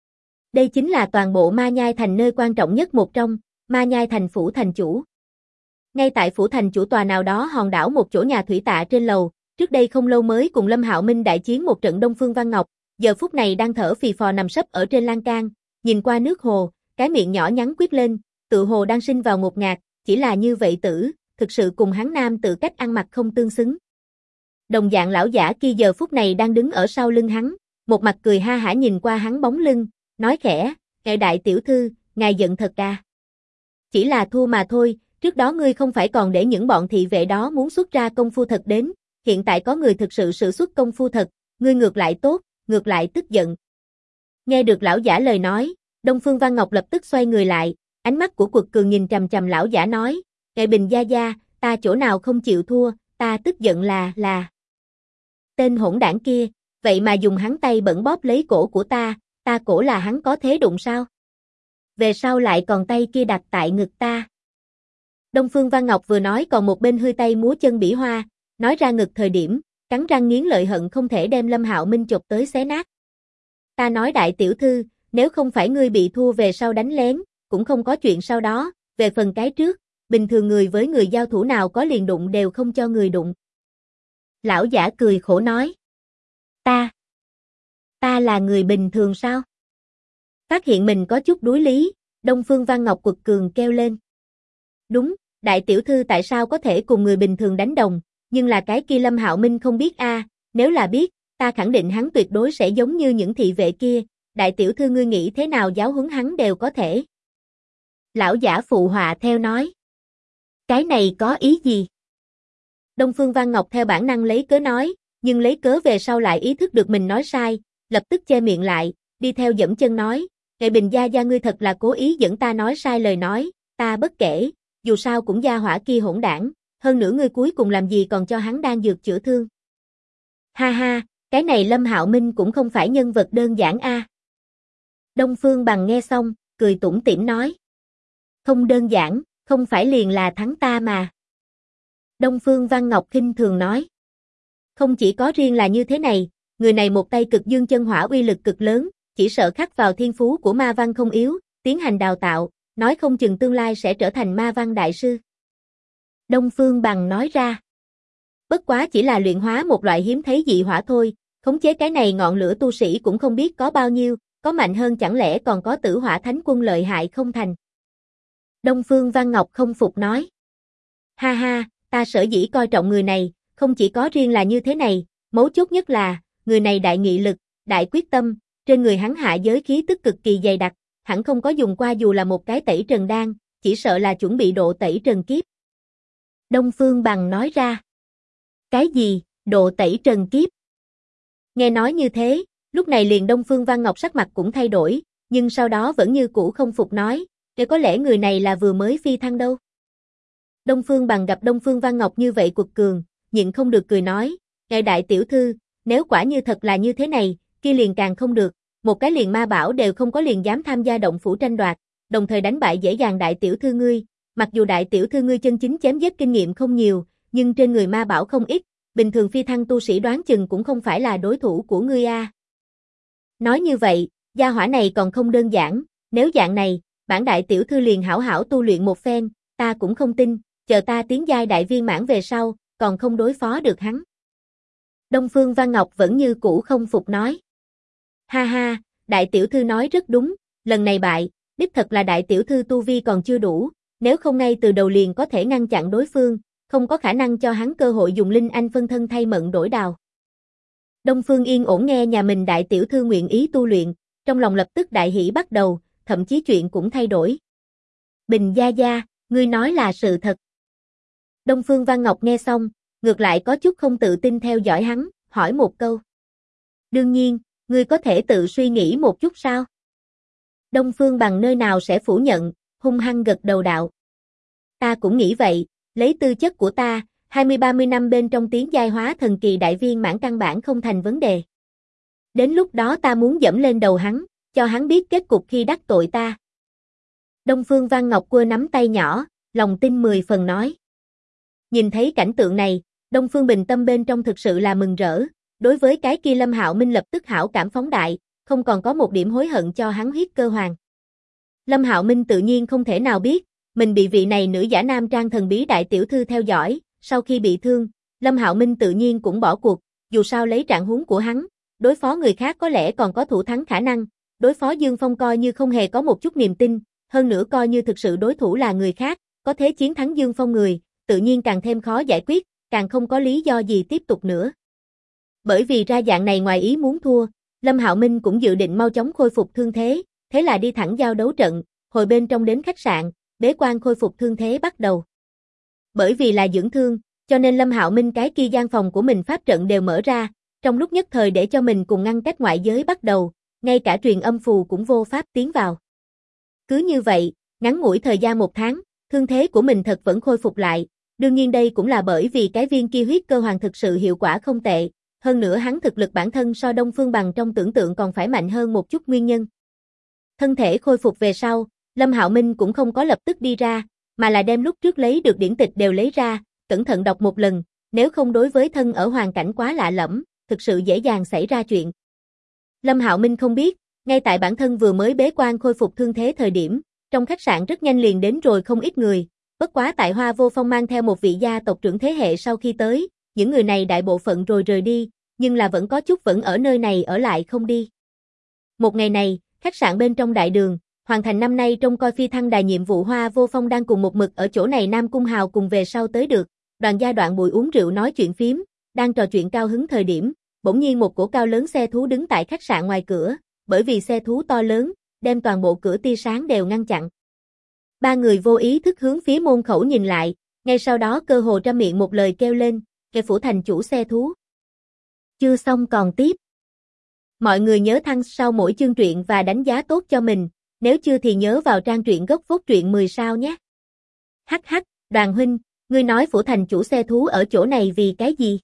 Đây chính là toàn bộ Ma Nhai Thành nơi quan trọng nhất một trong, Ma Nhai Thành phủ thành chủ. Ngay tại phủ thành chủ tòa nào đó hòn đảo một chỗ nhà thủy tạ trên lầu, trước đây không lâu mới cùng Lâm Hạo Minh đại chiến một trận Đông Phương Văn Ngọc, giờ phút này đang thở phì phò nằm sấp ở trên lan can, nhìn qua nước hồ, cái miệng nhỏ nhắn quyết lên, tự hồ đang sinh vào ngột ngạt, chỉ là như vậy tử, thực sự cùng hắn nam tự cách ăn mặc không tương xứng. Đồng dạng lão giả kia giờ phút này đang đứng ở sau lưng hắn, một mặt cười ha hả nhìn qua hắn bóng lưng, nói khẽ, đại tiểu thư, ngài giận thật à. Chỉ là thua mà thôi, trước đó ngươi không phải còn để những bọn thị vệ đó muốn xuất ra công phu thật đến, hiện tại có người thực sự sử xuất công phu thật, ngươi ngược lại tốt, ngược lại tức giận. Nghe được lão giả lời nói, Đông Phương Văn Ngọc lập tức xoay người lại, ánh mắt của Quật Cường nhìn chằm chằm lão giả nói, Ngài Bình gia gia, ta chỗ nào không chịu thua, ta tức giận là. Tên hỗn đảng kia, vậy mà dùng hắn tay bẩn bóp lấy cổ của ta cổ là hắn có thế đụng sao? Về sau lại còn tay kia đặt tại ngực ta. Đông Phương Văn Ngọc vừa nói còn một bên hư tay múa chân bỉ hoa, nói ra ngực thời điểm, cắn răng nghiến lợi hận không thể đem Lâm Hạo Minh chộp tới xé nát. Ta nói đại tiểu thư, nếu không phải ngươi bị thua về sau đánh lén, cũng không có chuyện sau đó, về phần cái trước, bình thường người với người giao thủ nào có liền đụng đều không cho người đụng. Lão giả cười khổ nói. Ta là người bình thường sao? Phát hiện mình có chút đuối lý, Đông Phương Văn Ngọc quật cường kêu lên. Đúng, đại tiểu thư tại sao có thể cùng người bình thường đánh đồng, nhưng là cái kia Lâm Hạo Minh không biết a, nếu là biết, ta khẳng định hắn tuyệt đối sẽ giống như những thị vệ kia, đại tiểu thư ngươi nghĩ thế nào giáo huấn hắn đều có thể. Lão giả phụ họa theo nói. Cái này có ý gì? Đông Phương Văn Ngọc theo bản năng lấy cớ nói, nhưng lấy cớ về sau lại ý thức được mình nói sai, lập tức che miệng lại, đi theo dẫm chân nói, Nghệ Bình gia gia ngươi thật là cố ý dẫn ta nói sai lời nói, ta bất kể, dù sao cũng gia hỏa kia hỗn đảng, hơn nữa ngươi cuối cùng làm gì còn cho hắn đan dược chữa thương. Ha ha, cái này Lâm Hạo Minh cũng không phải nhân vật đơn giản a. Đông Phương Bằng nghe xong, cười tủm tỉm nói. Không đơn giản, không phải liền là thắng ta mà. Đông Phương Văn Ngọc khinh thường nói. Không chỉ có riêng là như thế này, người này một tay cực dương chân hỏa uy lực cực lớn, chỉ sợ khắc vào thiên phú của ma văn không yếu, tiến hành đào tạo, nói không chừng tương lai sẽ trở thành ma văn đại sư. Đông Phương Bằng nói ra. Bất quá chỉ là luyện hóa một loại hiếm thấy dị hỏa thôi, khống chế cái này ngọn lửa tu sĩ cũng không biết có bao nhiêu, có mạnh hơn chẳng lẽ còn có Tử Hỏa Thánh Quân lợi hại không thành. Đông Phương Văn Ngọc không phục nói. Ha ha, ta sở dĩ coi trọng người này, không chỉ có riêng là như thế này, mấu chốt nhất là, người này đại nghị lực, đại quyết tâm, trên người hắn hạ giới khí tức cực kỳ dày đặc, hẳn không có dùng qua dù là một cái tẩy trần đan, chỉ sợ là chuẩn bị độ tẩy trần kiếp. Đông Phương Bằng nói ra. Cái gì, độ tẩy trần kiếp? Nghe nói như thế, lúc này liền Đông Phương Văn Ngọc sắc mặt cũng thay đổi, nhưng sau đó vẫn như cũ không phục nói, để có lẽ người này là vừa mới phi thăng đâu. Đông Phương Bằng gặp Đông Phương Văn Ngọc như vậy quật cường, nhịn không được cười nói, ngài đại tiểu thư, nếu quả như thật là như thế này, kia liền càng không được, một cái liền ma bảo đều không có liền dám tham gia động phủ tranh đoạt, đồng thời đánh bại dễ dàng đại tiểu thư ngươi, mặc dù đại tiểu thư ngươi chân chính chém giết kinh nghiệm không nhiều, nhưng trên người ma bảo không ít, bình thường phi thăng tu sĩ đoán chừng cũng không phải là đối thủ của ngươi a. Nói như vậy, gia hỏa này còn không đơn giản, nếu dạng này, bản đại tiểu thư liền hảo hảo tu luyện một phen, ta cũng không tin, chờ ta tiến giai đại viên mãn về sau, còn không đối phó được hắn. Đông Phương Văn Ngọc vẫn như cũ không phục nói. Ha ha, đại tiểu thư nói rất đúng, lần này bại, đích thật là đại tiểu thư tu vi còn chưa đủ, nếu không ngay từ đầu liền có thể ngăn chặn đối phương, không có khả năng cho hắn cơ hội dùng linh anh phân thân thay mận đổi đào. Đông Phương yên ổn nghe nhà mình đại tiểu thư nguyện ý tu luyện, trong lòng lập tức đại hỷ bắt đầu, thậm chí chuyện cũng thay đổi. Bình gia gia, ngươi nói là sự thật. Đông Phương Văn Ngọc nghe xong, ngược lại có chút không tự tin theo dõi hắn, hỏi một câu. Đương nhiên, ngươi có thể tự suy nghĩ một chút sao? Đông Phương Bằng nơi nào sẽ phủ nhận, hung hăng gật đầu đạo. Ta cũng nghĩ vậy, lấy tư chất của ta, 20-30 năm bên trong tiến giai hóa thần kỳ đại viên mãn căn bản không thành vấn đề. Đến lúc đó ta muốn dẫm lên đầu hắn, cho hắn biết kết cục khi đắc tội ta. Đông Phương Văn Ngọc cua nắm tay nhỏ, lòng tin 10 phần nói. Nhìn thấy cảnh tượng này, Đông Phương Bình tâm bên trong thực sự là mừng rỡ, đối với cái kia Lâm Hạo Minh lập tức hảo cảm phóng đại, không còn có một điểm hối hận cho hắn huyết cơ hoàng. Lâm Hạo Minh tự nhiên không thể nào biết, mình bị vị này nữ giả nam trang thần bí đại tiểu thư theo dõi, sau khi bị thương, Lâm Hạo Minh tự nhiên cũng bỏ cuộc, dù sao lấy trạng huống của hắn, đối phó người khác có lẽ còn có thủ thắng khả năng, đối phó Dương Phong coi như không hề có một chút niềm tin, hơn nữa coi như thực sự đối thủ là người khác, có thế chiến thắng Dương Phong người, tự nhiên càng thêm khó giải quyết, càng không có lý do gì tiếp tục nữa. Bởi vì ra dạng này ngoài ý muốn thua, Lâm Hạo Minh cũng dự định mau chóng khôi phục thương thế, thế là đi thẳng giao đấu trận, hồi bên trong đến khách sạn, bế quan khôi phục thương thế bắt đầu. Bởi vì là dưỡng thương, cho nên Lâm Hạo Minh cái kia gian phòng của mình pháp trận đều mở ra, trong lúc nhất thời để cho mình cùng ngăn cách ngoại giới bắt đầu, ngay cả truyền âm phù cũng vô pháp tiến vào. Cứ như vậy, ngắn ngủi thời gian 1 tháng, thương thế của mình thật vẫn khôi phục lại, đương nhiên đây cũng là bởi vì cái viên kia huyết cơ hoàng thực sự hiệu quả không tệ, hơn nữa hắn thực lực bản thân so Đông Phương Bằng trong tưởng tượng còn phải mạnh hơn một chút nguyên nhân. Thân thể khôi phục về sau, Lâm Hạo Minh cũng không có lập tức đi ra, mà là đem lúc trước lấy được điển tịch đều lấy ra, cẩn thận đọc một lần, nếu không đối với thân ở hoàn cảnh quá lạ lẫm, thực sự dễ dàng xảy ra chuyện. Lâm Hạo Minh không biết, ngay tại bản thân vừa mới bế quan khôi phục thương thế thời điểm, trong khách sạn rất nhanh liền đến rồi không ít người, bất quá tại Hoa Vô Phong mang theo một vị gia tộc trưởng thế hệ sau khi tới, những người này đại bộ phận rồi rời đi, nhưng là vẫn có chút vẫn ở nơi này ở lại không đi. Một ngày này, khách sạn bên trong đại đường, hoàn thành năm nay trông coi phi thăng đài nhiệm vụ Hoa Vô Phong đang cùng một mực ở chỗ này Nam Cung Hào cùng về sau tới được, đoàn gia Đoạn Bùi uống rượu nói chuyện phiếm, đang trò chuyện cao hứng thời điểm, bỗng nhiên một cỗ cao lớn xe thú đứng tại khách sạn ngoài cửa, bởi vì xe thú to lớn, đem toàn bộ cửa tia sáng đều ngăn chặn. Ba người vô ý thức hướng phía môn khẩu nhìn lại, ngay sau đó cơ hồ ra miệng một lời kêu lên, kẻ phủ thành chủ xe thú. Chưa xong còn tiếp. Mọi người nhớ thăng sau mỗi chương truyện và đánh giá tốt cho mình, nếu chưa thì nhớ vào trang truyện gốc phốt truyện 10 sao nhé. Hắc hắc, Đoàn huynh, ngươi nói phủ thành chủ xe thú ở chỗ này vì cái gì?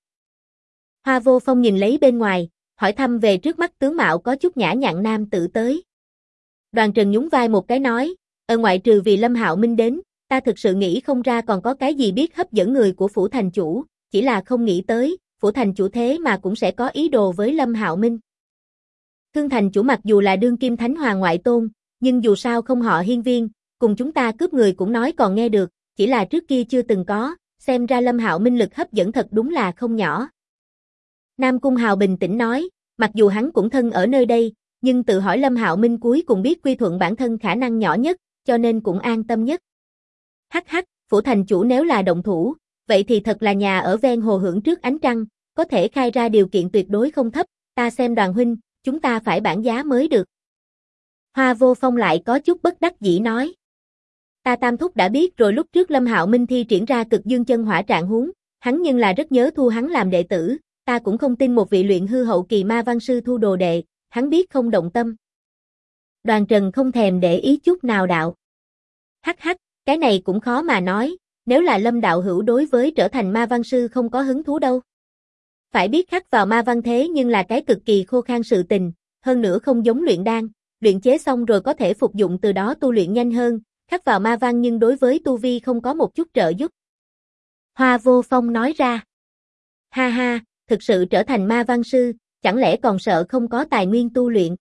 Hoa Vô Phong nhìn lấy bên ngoài, hỏi thăm về trước mắt tướng mạo có chút nhã nhặn nam tử tới. Đoàn Trần nhún vai một cái nói, ngoại trừ vì Lâm Hạo Minh đến, ta thực sự nghĩ không ra còn có cái gì biết hấp dẫn người của phủ thành chủ, chỉ là không nghĩ tới, phủ thành chủ thế mà cũng sẽ có ý đồ với Lâm Hạo Minh. Thương thành chủ mặc dù là đương kim thánh hoàng ngoại tôn, nhưng dù sao không họ Hiên Viên, cùng chúng ta cướp người cũng nói còn nghe được, chỉ là trước kia chưa từng có, xem ra Lâm Hạo Minh lực hấp dẫn thật đúng là không nhỏ. Nam Cung Hào bình tĩnh nói, mặc dù hắn cũng thân ở nơi đây, nhưng tự hỏi Lâm Hạo Minh cuối cùng biết quy thuận bản thân khả năng nhỏ nhất, cho nên cũng an tâm nhất. Hắc hắc, phủ thành chủ nếu là động thủ, vậy thì thật là nhà ở ven hồ hưởng trước ánh trăng, có thể khai ra điều kiện tuyệt đối không thấp, ta xem Đoàn huynh, chúng ta phải bản giá mới được. Hoa Vô Phong lại có chút bất đắc dĩ nói. Ta Tam Thúc đã biết rồi, lúc trước Lâm Hạo Minh thi triển ra cực dương chân hỏa trạng huống, hắn nhưng là rất nhớ thu hắn làm đệ tử, ta cũng không tin một vị luyện hư hậu kỳ ma văn sư thu đồ đệ, hắn biết không động tâm. Đoàn Trần không thèm để ý chút nào đạo. Hắc hắc, cái này cũng khó mà nói, nếu là Lâm đạo hữu đối với trở thành ma văn sư không có hứng thú đâu. Phải biết khắc vào ma văn thế nhưng là cái cực kỳ khô khan sự tình, hơn nữa không giống luyện đan, luyện chế xong rồi có thể phục dụng từ đó tu luyện nhanh hơn, khắc vào ma văn nhưng đối với tu vi không có một chút trợ giúp. Hoa Vô Phong nói ra. Ha ha, thực sự trở thành ma văn sư, chẳng lẽ còn sợ không có tài nguyên tu luyện?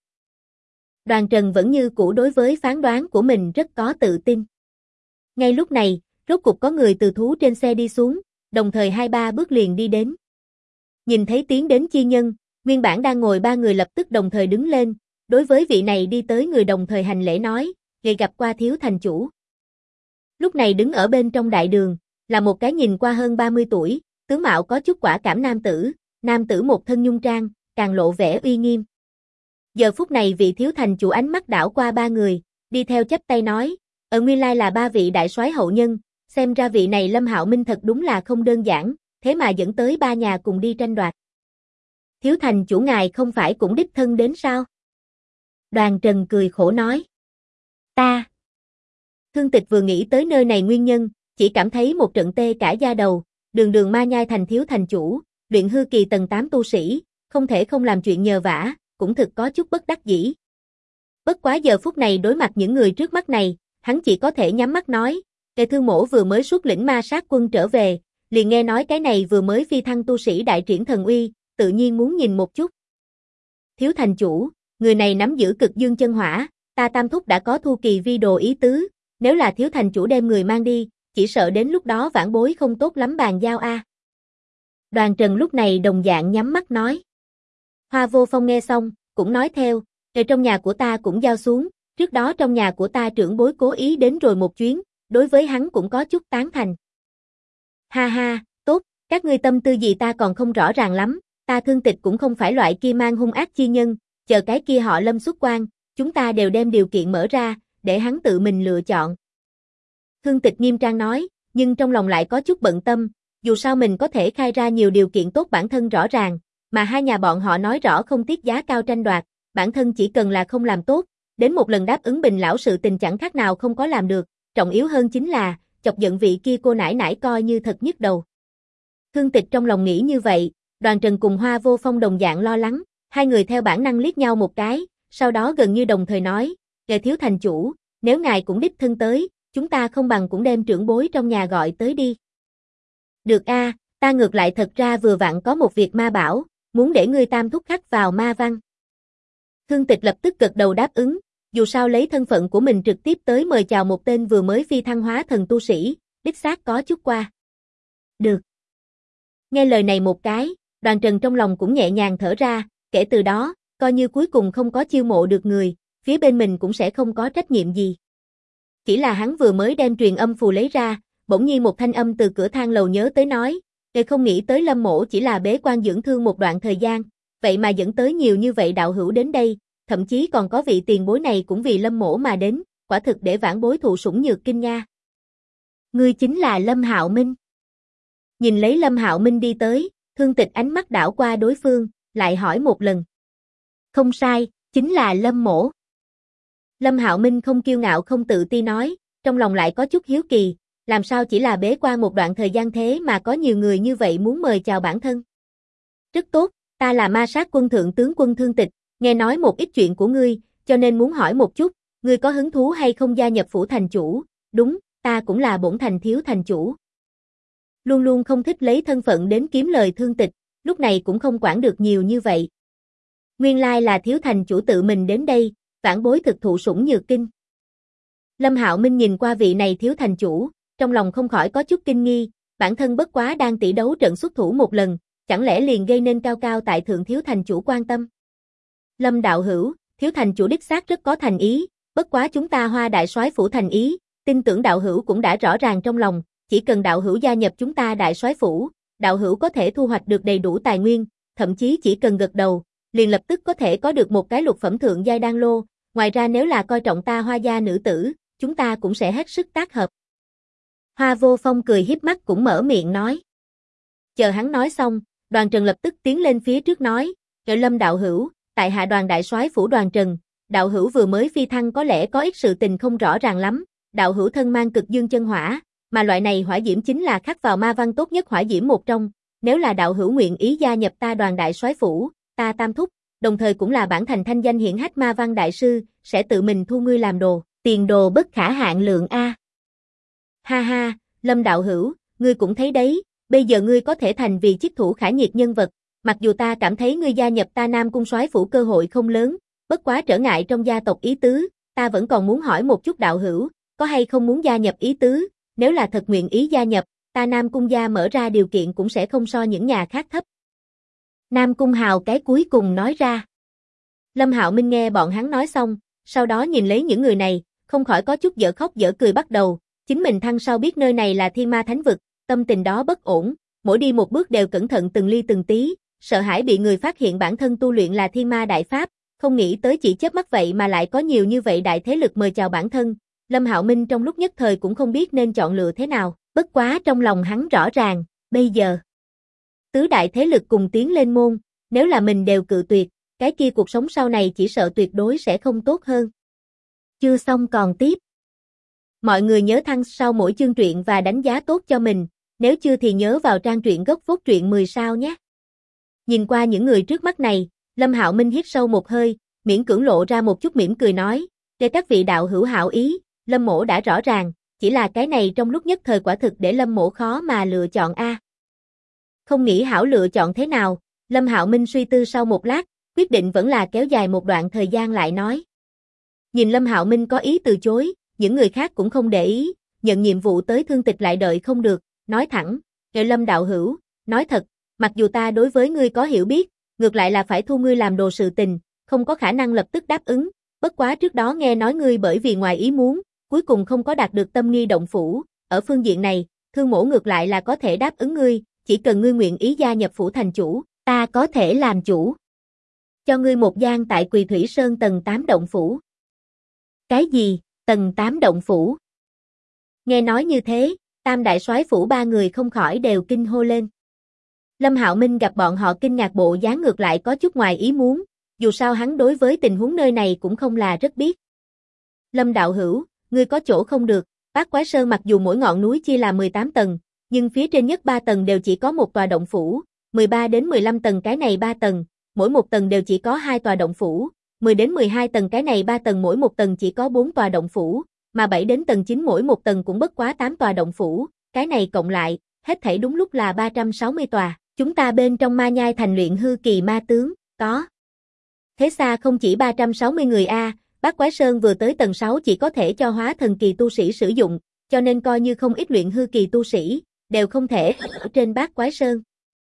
Đoàn Trần vẫn như cũ đối với phán đoán của mình rất có tự tin. Ngay lúc này, rốt cục có người từ thú trên xe đi xuống, đồng thời 2-3 bước liền đi đến. Nhìn thấy tiến đến chi nhân, nguyên bản đang ngồi ba người lập tức đồng thời đứng lên, đối với vị này đi tới người đồng thời hành lễ nói, "Ngày gặp qua thiếu thành chủ." Lúc này đứng ở bên trong đại đường, là một cái nhìn qua hơn 30 tuổi, tướng mạo có chút quả cảm nam tử một thân nhung trang, càng lộ vẻ uy nghiêm. Giờ phút này vị thiếu thành chủ ánh mắt đảo qua ba người, đi theo chắp tay nói, nguyên lai là ba vị đại soái hậu nhân, xem ra vị này Lâm Hạo Minh thật đúng là không đơn giản, thế mà dẫn tới ba nhà cùng đi tranh đoạt. Thiếu thành chủ ngài không phải cũng đích thân đến sao? Đoàn Trần cười khổ nói. Ta. Thương Tịch vừa nghĩ tới nơi này nguyên nhân, chỉ cảm thấy một trận tê cả da đầu, đường ma nhai thành thiếu thành chủ, luyện hư kỳ tầng 8 tu sĩ, không thể không làm chuyện nhờ vả, cũng thực có chút bất đắc dĩ. Bất quá giờ phút này đối mặt những người trước mắt này, hắn chỉ có thể nhắm mắt nói, Tề Thương Mỗ vừa mới xuất lĩnh ma sát quân trở về, liền nghe nói cái này vừa mới phi thăng tu sĩ đại triển thần uy, tự nhiên muốn nhìn một chút. Thiếu thành chủ, người này nắm giữ cực dương chân hỏa, ta Tam Thúc đã có thu kỳ vi đồ ý tứ, nếu là thiếu thành chủ đem người mang đi, chỉ sợ đến lúc đó vãn bối không tốt lắm bàn giao a. Đoàn Trần lúc này đồng dạng nhắm mắt nói. Hoa Vô Phong nghe xong, cũng nói theo, trong nhà của ta cũng giao xuống, trước đó trong nhà của ta trưởng bối cố ý đến rồi một chuyến, đối với hắn cũng có chút tán thành. Ha ha, tốt, các ngươi tâm tư gì ta còn không rõ ràng lắm, ta Thương Tịch cũng không phải loại kia mang hung ác chi nhân, chờ cái kia họ Lâm xuất quan, chúng ta đều đem điều kiện mở ra, để hắn tự mình lựa chọn. Thương Tịch nghiêm trang nói, nhưng trong lòng lại có chút bận tâm, dù sao mình có thể khai ra nhiều điều kiện tốt bản thân rõ ràng, mà hai nhà bọn họ nói rõ không tiếc giá cao tranh đoạt, bản thân chỉ cần là không làm tốt, đến một lần đáp ứng Bình lão sự tình chẳng khác nào không có làm được, trọng yếu hơn chính là, chọc giận vị kia cô nãi nãi coi như thật nhức đầu. Thương Tịch trong lòng nghĩ như vậy, Đoàn Trần cùng Hoa Vô Phong đồng dạng lo lắng, hai người theo bản năng liếc nhau một cái, sau đó gần như đồng thời nói, Ngài thiếu thành chủ, nếu ngài cũng đích thân tới, chúng ta không bằng cũng đem trưởng bối trong nhà gọi tới đi. Được a, ta ngược lại thật ra vừa vặn có một việc ma bảo, muốn để ngươi Tam thúc khắc vào ma văn. Thương Tịch lập tức gật đầu đáp ứng, dù sao lấy thân phận của mình trực tiếp tới mời chào một tên vừa mới phi thăng hóa thần tu sĩ, đích xác có chút qua. Được. Nghe lời này một cái, Đoàn Trần trong lòng cũng nhẹ nhàng thở ra, kể từ đó, coi như cuối cùng không có chiêu mộ được người, phía bên mình cũng sẽ không có trách nhiệm gì. Chỉ là hắn vừa mới đem truyền âm phù lấy ra, bỗng nhiên một thanh âm từ cửa thang lầu nhớ tới nói, "Ngươi không nghĩ tới Lâm mỗ chỉ là bế quan dưỡng thương một đoạn thời gian, vậy mà dẫn tới nhiều như vậy đạo hữu đến đây, thậm chí còn có vị tiền bối này cũng vì Lâm mỗ mà đến, quả thực để vãn bối thụ sủng nhược kinh nha." Ngươi chính là Lâm Hạo Minh. Nhìn lấy Lâm Hạo Minh đi tới, Thương Tịch ánh mắt đảo qua đối phương, lại hỏi một lần. Không sai, chính là Lâm mỗ. Lâm Hạo Minh không kiêu ngạo không tự ti nói, trong lòng lại có chút hiếu kỳ, làm sao chỉ là bế quan một đoạn thời gian thế mà có nhiều người như vậy muốn mời chào bản thân. Rất tốt, ta là ma sát quân thượng tướng quân Thương Tịch, nghe nói một ít chuyện của ngươi, cho nên muốn hỏi một chút, ngươi có hứng thú hay không gia nhập phủ thành chủ? Đúng, ta cũng là bổn thành thiếu thành chủ. Luôn luôn không thích lấy thân phận đến kiếm lời Thương Tịch, lúc này cũng không quản được nhiều như vậy. Nguyên lai là thiếu thành chủ tự mình đến đây, vãn bối thực thụ sủng nhược kinh. Lâm Hạo Minh nhìn qua vị này thiếu thành chủ, trong lòng không khỏi có chút kinh nghi, bản thân bất quá đang tỷ đấu trận xuất thủ một lần, chẳng lẽ liền gây nên cao cao tại thượng thiếu thành chủ quan tâm. Lâm đạo hữu, thiếu thành chủ đích xác rất có thành ý, bất quá chúng ta Hoa đại soái phủ thành ý, tin tưởng đạo hữu cũng đã rõ ràng trong lòng, chỉ cần đạo hữu gia nhập chúng ta đại soái phủ, đạo hữu có thể thu hoạch được đầy đủ tài nguyên, thậm chí chỉ cần gật đầu, liền lập tức có thể có được một cái lục phẩm thượng giai đan lô, ngoài ra nếu là coi trọng ta Hoa gia nữ tử, chúng ta cũng sẽ hết sức tác hợp. Hoa Vô Phong cười híp mắt cũng mở miệng nói. Chờ hắn nói xong, Đoàn Trần lập tức tiến lên phía trước nói, Lâm đạo hữu, tại hạ Đoàn đại soái phủ Đoàn Trần, đạo hữu vừa mới phi thăng có lẽ có ít sự tình không rõ ràng lắm, đạo hữu thân mang cực dương chân hỏa, mà loại này hỏa diễm chính là khắc vào ma văn tốt nhất hỏa diễm một trong, nếu là đạo hữu nguyện ý gia nhập ta Đoàn đại soái phủ, ta Tam thúc, đồng thời cũng là bản thành thanh danh hiển hách ma văn đại sư, sẽ tự mình thu ngươi làm đồ, tiền đồ bất khả hạn lượng a. Ha ha, Lâm đạo hữu, ngươi cũng thấy đấy, bây giờ ngươi có thể thành vì chiếc thủ khả nhiệt nhân vật, mặc dù ta cảm thấy ngươi gia nhập ta Nam Cung soái phủ cơ hội không lớn, bất quá trở ngại trong gia tộc ý tứ, ta vẫn còn muốn hỏi một chút đạo hữu, có hay không muốn gia nhập ý tứ, nếu là thật nguyện ý gia nhập, ta Nam Cung gia mở ra điều kiện cũng sẽ không so những nhà khác thấp. Nam Cung Hào cái cuối cùng nói ra. Lâm Hạo Minh nghe bọn hắn nói xong, sau đó nhìn lấy những người này, không khỏi có chút dở khóc dở cười bắt đầu, chính mình thăng sau biết nơi này là Thiên Ma Thánh Vực, tâm tình đó bất ổn, mỗi đi một bước đều cẩn thận từng ly từng tí, sợ hãi bị người phát hiện bản thân tu luyện là Thiên Ma Đại Pháp, không nghĩ tới chỉ chớp mắt vậy mà lại có nhiều như vậy đại thế lực mời chào bản thân, Lâm Hạo Minh trong lúc nhất thời cũng không biết nên chọn lựa thế nào, bất quá trong lòng hắn rõ ràng, bây giờ tứ đại thế lực cùng tiến lên môn, nếu là mình đều cự tuyệt, cái kia cuộc sống sau này chỉ sợ tuyệt đối sẽ không tốt hơn. Chưa xong còn tiếp. Mọi người nhớ thăng sau mỗi chương truyện và đánh giá tốt cho mình, nếu chưa thì nhớ vào trang truyện gốc phốt truyện 10 sao nhé. Nhìn qua những người trước mắt này, Lâm Hạo Minh hít sâu một hơi, miễn cưỡng lộ ra một chút mỉm cười nói, để các vị đạo hữu hảo ý, Lâm mỗ đã rõ ràng, chỉ là cái này trong lúc nhất thời quả thực để Lâm mỗ khó mà lựa chọn a. Không nghĩ hảo lựa chọn thế nào, Lâm Hạo Minh suy tư sau một lát, quyết định vẫn là kéo dài một đoạn thời gian lại nói. Nhìn Lâm Hạo Minh có ý từ chối, những người khác cũng không để ý, nhận nhiệm vụ tới Thương Tịch lại đợi không được, nói thẳng, Lâm đạo hữu, nói thật, mặc dù ta đối với ngươi có hiểu biết, ngược lại là phải thu ngươi làm đồ sự tình, không có khả năng lập tức đáp ứng, bất quá trước đó nghe nói ngươi bởi vì ngoài ý muốn, cuối cùng không có đạt được tâm nghi động phủ, ở phương diện này, Thương mỗ ngược lại là có thể đáp ứng ngươi, chỉ cần ngươi nguyện ý gia nhập phủ thành chủ, ta có thể làm chủ. Cho ngươi một gian tại Quỳ Thủy Sơn tầng 8 động phủ. Cái gì, tầng 8 động phủ? Nghe nói như thế, Tam đại soái phủ ba người không khỏi đều kinh hô lên. Lâm Hạo Minh gặp bọn họ kinh ngạc bộ dáng ngược lại có chút ngoài ý muốn, dù sao hắn đối với tình huống nơi này cũng không là rất biết. Lâm đạo hữu, ngươi có chỗ không được, Bát Quái Sơn mặc dù mỗi ngọn núi chia làm 18 tầng, nhưng phía trên nhất 3 tầng đều chỉ có một tòa động phủ, 13 đến 15 tầng cái này 3 tầng, mỗi một tầng đều chỉ có 2 tòa động phủ, 10 đến 12 tầng cái này 3 tầng mỗi một tầng chỉ có 4 tòa động phủ, mà 7 đến tầng 9 mỗi một tầng cũng bất quá 8 tòa động phủ, cái này cộng lại, hết thảy đúng lúc là 360 tòa. Chúng ta bên trong Ma Nhai thành luyện hư kỳ ma tướng, có. Thế xa không chỉ 360 người a, Bát Quái Sơn vừa tới tầng 6 chỉ có thể cho hóa thần kỳ tu sĩ sử dụng, cho nên coi như không ít luyện hư kỳ tu sĩ, đều không thể ở trên Bát Quái Sơn.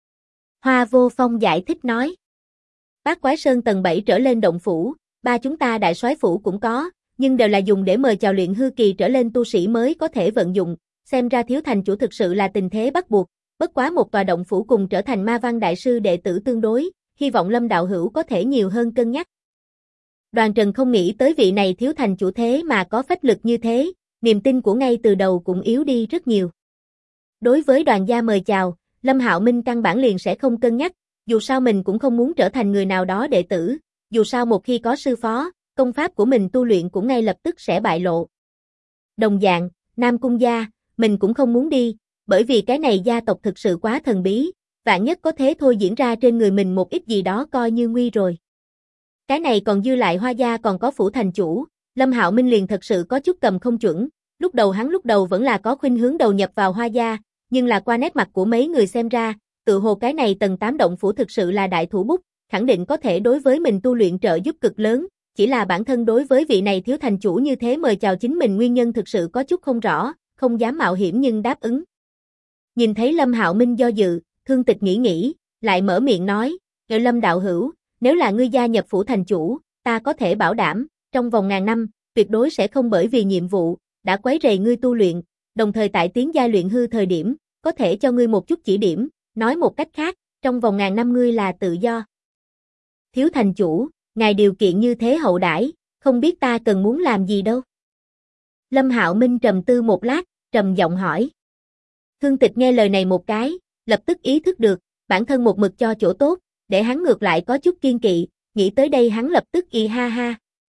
Hoa Vô Phong giải thích nói. Bát Quái Sơn tầng 7 trở lên động phủ, chúng ta đại soái phủ cũng có, nhưng đều là dùng để mời chào luyện hư kỳ trở lên tu sĩ mới có thể vận dụng, xem ra Thiếu thành chủ thực sự là tình thế bắt buộc, bất quá một tòa động phủ cùng trở thành Ma Văn đại sư đệ tử tương đối, hy vọng Lâm đạo hữu có thể nhiều hơn cân nhắc. Đoàn Trần không nghĩ tới vị này Thiếu thành chủ thế mà có phách lực như thế, niềm tin của ngay từ đầu cũng yếu đi rất nhiều. Đối với đoàn gia mời chào, Lâm Hạo Minh căn bản liền sẽ không cân nhắc, dù sao mình cũng không muốn trở thành người nào đó đệ tử, dù sao một khi có sư phó, công pháp của mình tu luyện cũng ngay lập tức sẽ bại lộ. Đồng dạng, Nam Cung gia, mình cũng không muốn đi, bởi vì cái này gia tộc thực sự quá thần bí, vạn nhất có thế thôi diễn ra trên người mình một ít gì đó coi như nguy rồi. Cái này còn dư lại Hoa gia còn có phủ thành chủ, Lâm Hạo Minh liền thật sự có chút cầm không chuẩn, lúc đầu vẫn là có khuynh hướng đầu nhập vào Hoa gia, nhưng là qua nét mặt của mấy người xem ra, tự hồ cái này tầng 8 động phủ thực sự là đại thủ bút, khẳng định có thể đối với mình tu luyện trợ giúp cực lớn, chỉ là bản thân đối với vị này Thiếu thành chủ như thế mời chào chính mình nguyên nhân thực sự có chút không rõ, không dám mạo hiểm nhưng đáp ứng. Nhìn thấy Lâm Hạo Minh do dự, Thương Tịch nghĩ, lại mở miệng nói, Lâm đạo hữu, nếu là ngươi gia nhập phủ thành chủ, ta có thể bảo đảm, trong vòng ngàn năm, tuyệt đối sẽ không bởi vì nhiệm vụ, đã quấy rầy ngươi tu luyện, đồng thời tại tiến giai luyện hư thời điểm, có thể cho ngươi một chút chỉ điểm, nói một cách khác, trong vòng ngàn năm ngươi là tự do. Thiếu thành chủ, ngài điều kiện như thế hậu đãi, không biết ta cần muốn làm gì đâu. Lâm Hạo Minh trầm tư một lát, trầm giọng hỏi. Thương Tịch nghe lời này một cái, lập tức ý thức được, bản thân một mực cho chỗ tốt, để hắn ngược lại có chút kiên kỵ, nghĩ tới đây hắn lập tức y ha ha.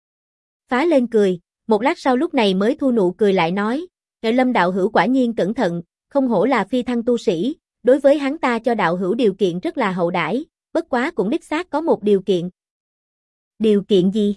Phá lên cười, một lát sau lúc này mới thu nụ cười lại nói, Lâm đạo hữu quả nhiên cẩn thận, không hổ là phi thăng tu sĩ, đối với hắn ta cho đạo hữu điều kiện rất là hậu đãi, bất quá cũng đích xác có một điều kiện. Điều kiện gì?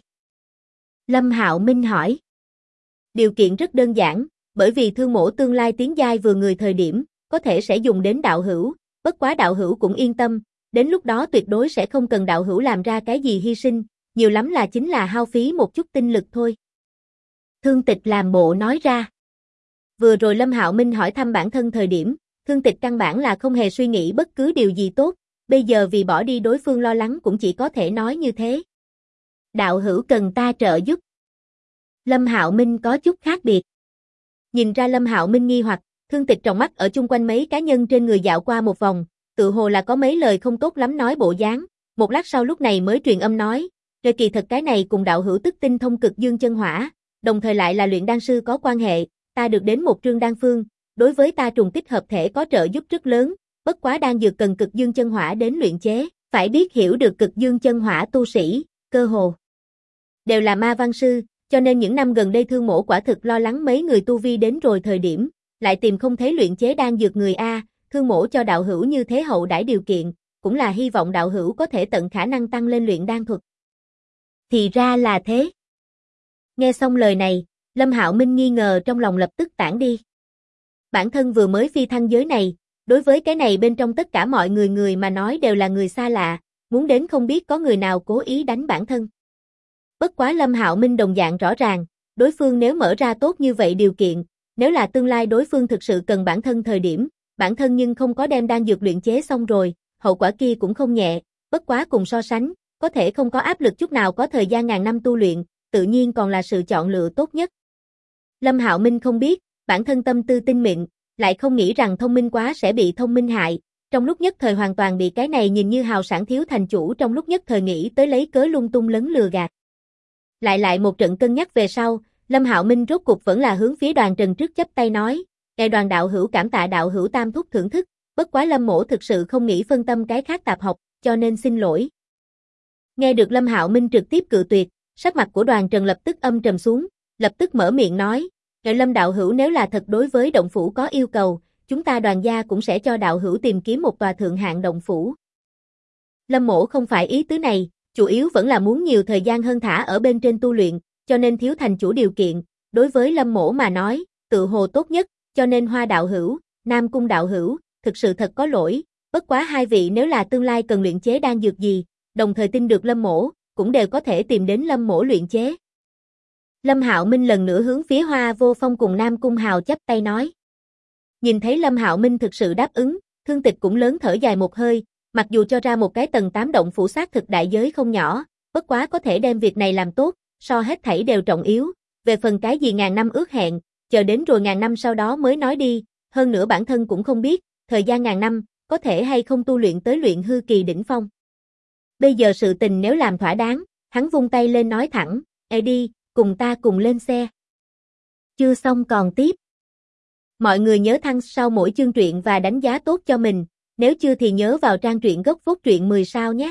Lâm Hạo Minh hỏi. Điều kiện rất đơn giản, bởi vì Thương mỗ tương lai tiến giai vừa người thời điểm, có thể sẽ dùng đến đạo hữu, bất quá đạo hữu cũng yên tâm, đến lúc đó tuyệt đối sẽ không cần đạo hữu làm ra cái gì hy sinh, nhiều lắm là chính là hao phí một chút tinh lực thôi. Thương Tịch làm bộ nói ra. Vừa rồi Lâm Hạo Minh hỏi thăm bản thân thời điểm, Thương Tịch căn bản là không hề suy nghĩ bất cứ điều gì tốt, bây giờ vì bỏ đi đối phương lo lắng cũng chỉ có thể nói như thế. Đạo hữu cần ta trợ giúp. Lâm Hạo Minh có chút khác biệt. Nhìn ra Lâm Hạo Minh nghi hoặc, Thương Tịch tròng mắt ở chung quanh mấy cá nhân trên người dạo qua một vòng, tự hồ là có mấy lời không tốt lắm nói bộ dáng, một lát sau lúc này mới truyền âm nói, kỳ thật cái này cùng đạo hữu tức tinh thông cực dương chân hỏa, đồng thời lại là luyện đan sư có quan hệ, ta được đến một trương đan phương, đối với ta trùng tích hợp thể có trợ giúp rất lớn, bất quá đan dược cần cực dương chân hỏa đến luyện chế, phải biết hiểu được cực dương chân hỏa tu sĩ, cơ hồ đều là ma văn sư, cho nên những năm gần đây Thương mỗ quả thực lo lắng mấy người tu vi đến rồi thời điểm, lại tìm không thấy luyện chế đan dược người a, Thương mỗ cho đạo hữu như thế hậu đãi điều kiện, cũng là hy vọng đạo hữu có thể tận khả năng tăng lên luyện đan thuật. Thì ra là thế. Nghe xong lời này, Lâm Hạo Minh nghi ngờ trong lòng lập tức tản đi. Bản thân vừa mới phi thăng giới này, đối với cái này bên trong tất cả mọi người mà nói đều là người xa lạ, muốn đến không biết có người nào cố ý đánh bản thân. Bất quá Lâm Hạo Minh đồng dạng rõ ràng, đối phương nếu mở ra tốt như vậy điều kiện, nếu là tương lai đối phương thực sự cần bản thân thời điểm, bản thân nhưng không có đem đan dược luyện chế xong rồi, hậu quả kia cũng không nhẹ, bất quá cùng so sánh, có thể không có áp lực chút nào có thời gian ngàn năm tu luyện, tự nhiên còn là sự chọn lựa tốt nhất. Lâm Hạo Minh không biết, bản thân tâm tư tinh mịn, lại không nghĩ rằng thông minh quá sẽ bị thông minh hại, trong lúc nhất thời hoàn toàn bị cái này nhìn như hào sản Thiếu thành chủ trong lúc nhất thời nghĩ tới lấy cớ lung tung lấn lừa gạt. Lại một trận cân nhắc về sau, Lâm Hạo Minh rốt cục vẫn là hướng phía Đoàn Trần trước chắp tay nói, Đoàn đạo hữu cảm tạ đạo hữu tam thúc thưởng thức, bất quá Lâm mỗ thực sự không nghĩ phân tâm cái khác tạp học, cho nên xin lỗi. Nghe được Lâm Hạo Minh trực tiếp cự tuyệt, sắc mặt của Đoàn Trần lập tức âm trầm xuống, lập tức mở miệng nói, Lâm đạo hữu nếu là thật đối với động phủ có yêu cầu, chúng ta Đoàn gia cũng sẽ cho đạo hữu tìm kiếm một tòa thượng hạng động phủ. Lâm mỗ không phải ý tứ này, chủ yếu vẫn là muốn nhiều thời gian hơn thả ở bên trên tu luyện, cho nên Thiếu thành chủ điều kiện, đối với Lâm Mỗ mà nói, tự hồ tốt nhất, cho nên Hoa đạo hữu, Nam Cung đạo hữu, thực sự thật có lỗi, bất quá hai vị nếu là tương lai cần luyện chế đan dược gì, đồng thời tin được Lâm Mỗ, cũng đều có thể tìm đến Lâm Mỗ luyện chế. Lâm Hạo Minh lần nữa hướng phía Hoa Vô Phong cùng Nam Cung Hào chắp tay nói. Nhìn thấy Lâm Hạo Minh thực sự đáp ứng, Thương Tịch cũng lớn thở dài một hơi, mặc dù cho ra một cái tầng 8 động phủ xác thực đại giới không nhỏ, bất quá có thể đem việc này làm tốt, so hết thảy đều trọng yếu, về phần cái gì ngàn năm ước hẹn, chờ đến rồi ngàn năm sau đó mới nói đi, hơn nữa bản thân cũng không biết, thời gian ngàn năm, có thể hay không tu luyện tới luyện hư kỳ đỉnh phong. Bây giờ sự tình nếu làm thỏa đáng, hắn vung tay lên nói thẳng, đi, cùng ta cùng lên xe. Chưa xong còn tiếp. Mọi người nhớ thăng sau mỗi chương truyện và đánh giá tốt cho mình, nếu chưa thì nhớ vào trang truyện gốc phốt truyện 10 sao nhé.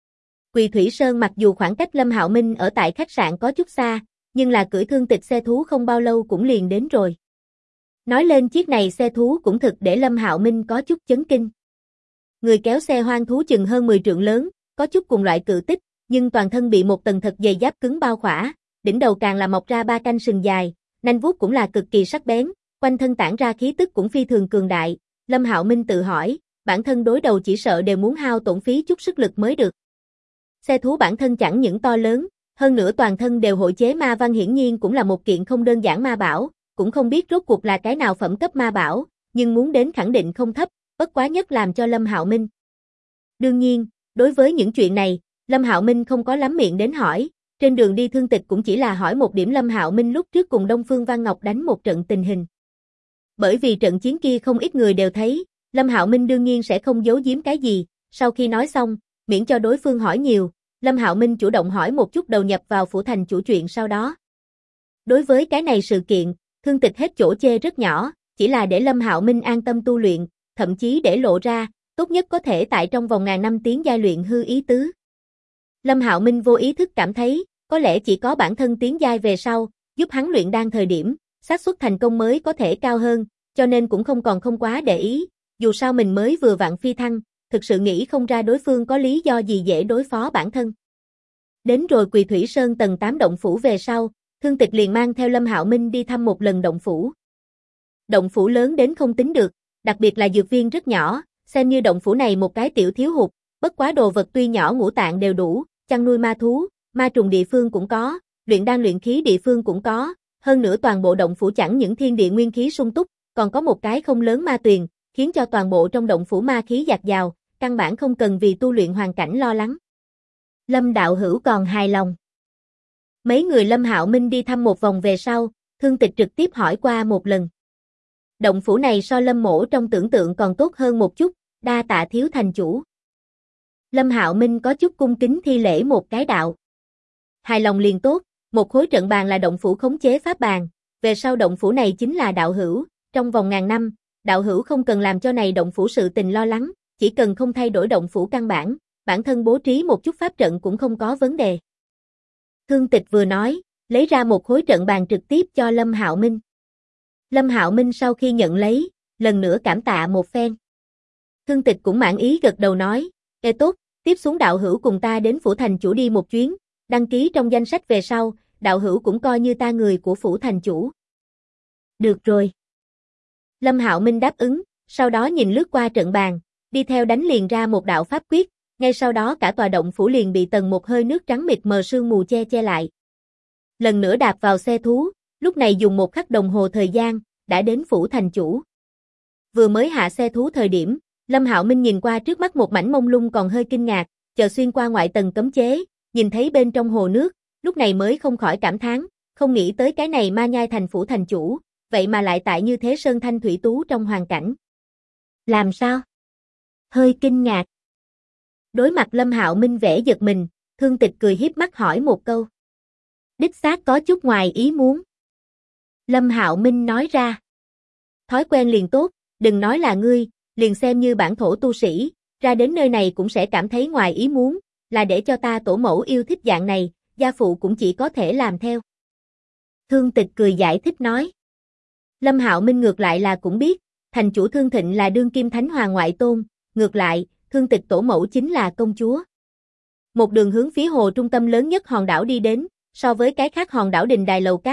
Quỳ Thủy Sơn mặc dù khoảng cách Lâm Hạo Minh ở tại khách sạn có chút xa, nhưng là cưỡi Thương Tịch xe thú không bao lâu cũng liền đến rồi. Nói lên chiếc này xe thú cũng thực để Lâm Hạo Minh có chút chấn kinh. Người kéo xe hoang thú chừng hơn 10 trượng lớn, có chút cùng loại cự tích, nhưng toàn thân bị một tầng thật dày giáp cứng bao khỏa, đỉnh đầu càng là mọc ra 3 canh sừng dài, nanh vuốt cũng là cực kỳ sắc bén, quanh thân tản ra khí tức cũng phi thường cường đại. Lâm Hạo Minh tự hỏi, bản thân đối đầu chỉ sợ đều muốn hao tổn phí chút sức lực mới được. Xe thú bản thân chẳng những to lớn, hơn nữa toàn thân đều hội chế ma văn, hiển nhiên cũng là một kiện không đơn giản ma bảo, cũng không biết rốt cuộc là cái nào phẩm cấp ma bảo, nhưng muốn đến khẳng định không thấp, bất quá nhất làm cho Lâm Hạo Minh. Đương nhiên, đối với những chuyện này, Lâm Hạo Minh không có lắm miệng đến hỏi, trên đường đi Thương Tịch cũng chỉ là hỏi một điểm Lâm Hạo Minh lúc trước cùng Đông Phương Văn Ngọc đánh một trận tình hình. Bởi vì trận chiến kia không ít người đều thấy, Lâm Hạo Minh đương nhiên sẽ không giấu giếm cái gì, sau khi nói xong, miễn cho đối phương hỏi nhiều, Lâm Hạo Minh chủ động hỏi một chút đầu nhập vào phủ thành chủ chuyện sau đó. Đối với cái này sự kiện, Thương Tịch hết chỗ chê rất nhỏ, chỉ là để Lâm Hạo Minh an tâm tu luyện, thậm chí để lộ ra, tốt nhất có thể tại trong vòng ngàn năm tiến giai luyện hư ý tứ. Lâm Hạo Minh vô ý thức cảm thấy, có lẽ chỉ có bản thân tiến giai về sau, giúp hắn luyện đan thời điểm, xác suất thành công mới có thể cao hơn, cho nên cũng không quá để ý, dù sao mình mới vừa vặn phi thăng, thực sự nghĩ không ra đối phương có lý do gì dễ đối phó bản thân. Đến rồi Quỳ Thủy Sơn tầng 8 động phủ về sau, Thương Tịch liền mang theo Lâm Hạo Minh đi thăm một lần động phủ. Động phủ lớn đến không tính được, đặc biệt là dược viên rất nhỏ, xem như động phủ này một cái tiểu thiếu hụt, bất quá đồ vật tuy nhỏ ngũ tạng đều đủ, chăn nuôi ma thú, ma trùng địa phương cũng có, luyện đan luyện khí địa phương cũng có, hơn nữa toàn bộ động phủ chẳng những thiên địa nguyên khí sung túc, còn có một cái không lớn ma tuyền, khiến cho toàn bộ trong động phủ ma khí dạt dào, căn bản không cần vì tu luyện hoàn cảnh lo lắng. Lâm đạo hữu còn hài lòng. Mấy người Lâm Hạo Minh đi thăm một vòng về sau, Thương Tịch trực tiếp hỏi qua một lần. Động phủ này so Lâm Mỗ trong tưởng tượng còn tốt hơn một chút, đa tạ thiếu thành chủ. Lâm Hạo Minh có chút cung kính thi lễ một cái đạo. Hài lòng liền tốt, một khối trận bàn là động phủ khống chế pháp bàn, về sau động phủ này chính là đạo hữu, trong vòng ngàn năm, đạo hữu không cần làm cho này động phủ sự tình lo lắng, chỉ cần không thay đổi động phủ căn bản, bản thân bố trí một chút pháp trận cũng không có vấn đề. Thương Tịch vừa nói, lấy ra một khối trận bàn trực tiếp cho Lâm Hạo Minh. Lâm Hạo Minh sau khi nhận lấy, lần nữa cảm tạ một phen. Thương Tịch cũng mãn ý gật đầu nói, tốt, tiếp xuống đạo hữu cùng ta đến phủ thành chủ đi một chuyến, đăng ký trong danh sách về sau, đạo hữu cũng coi như ta người của phủ thành chủ. Được rồi. Lâm Hạo Minh đáp ứng, sau đó nhìn lướt qua trận bàn, đi theo đánh liền ra một đạo pháp quyết, ngay sau đó cả tòa động phủ liền bị tầng một hơi nước trắng mịt mờ sương mù che lại. Lần nữa đạp vào xe thú, lúc này dùng một khắc đồng hồ thời gian, đã đến phủ thành chủ. Vừa mới hạ xe thú thời điểm, Lâm Hạo Minh nhìn qua trước mắt một mảnh mông lung còn hơi kinh ngạc, chờ xuyên qua ngoại tầng cấm chế, nhìn thấy bên trong hồ nước, lúc này mới không khỏi cảm thán, không nghĩ tới cái này ma nhai thành phủ thành chủ, vậy mà lại tại như thế sơn thanh thủy tú trong hoàn cảnh. Làm sao? Hơi kinh ngạc. Đối mặt Lâm Hạo Minh vẻ giật mình, Thương Tịch cười hiếp mắt hỏi một câu. Đích xác có chút ngoài ý muốn. Lâm Hạo Minh nói ra. Thói quen liền tốt, đừng nói là ngươi, liền xem như bản thổ tu sĩ, ra đến nơi này cũng sẽ cảm thấy ngoài ý muốn, là để cho ta tổ mẫu yêu thích dạng này, gia phụ cũng chỉ có thể làm theo. Thương Tịch cười giải thích nói. Lâm Hạo Minh ngược lại là cũng biết, thành chủ Thương Thịnh là đương kim thánh hoàng ngoại tôn, ngược lại, Thương Tịch tổ mẫu chính là công chúa. Một đường hướng phía hồ trung tâm lớn nhất hòn đảo đi đến, so với cái khác hòn đảo đình đài lầu cát,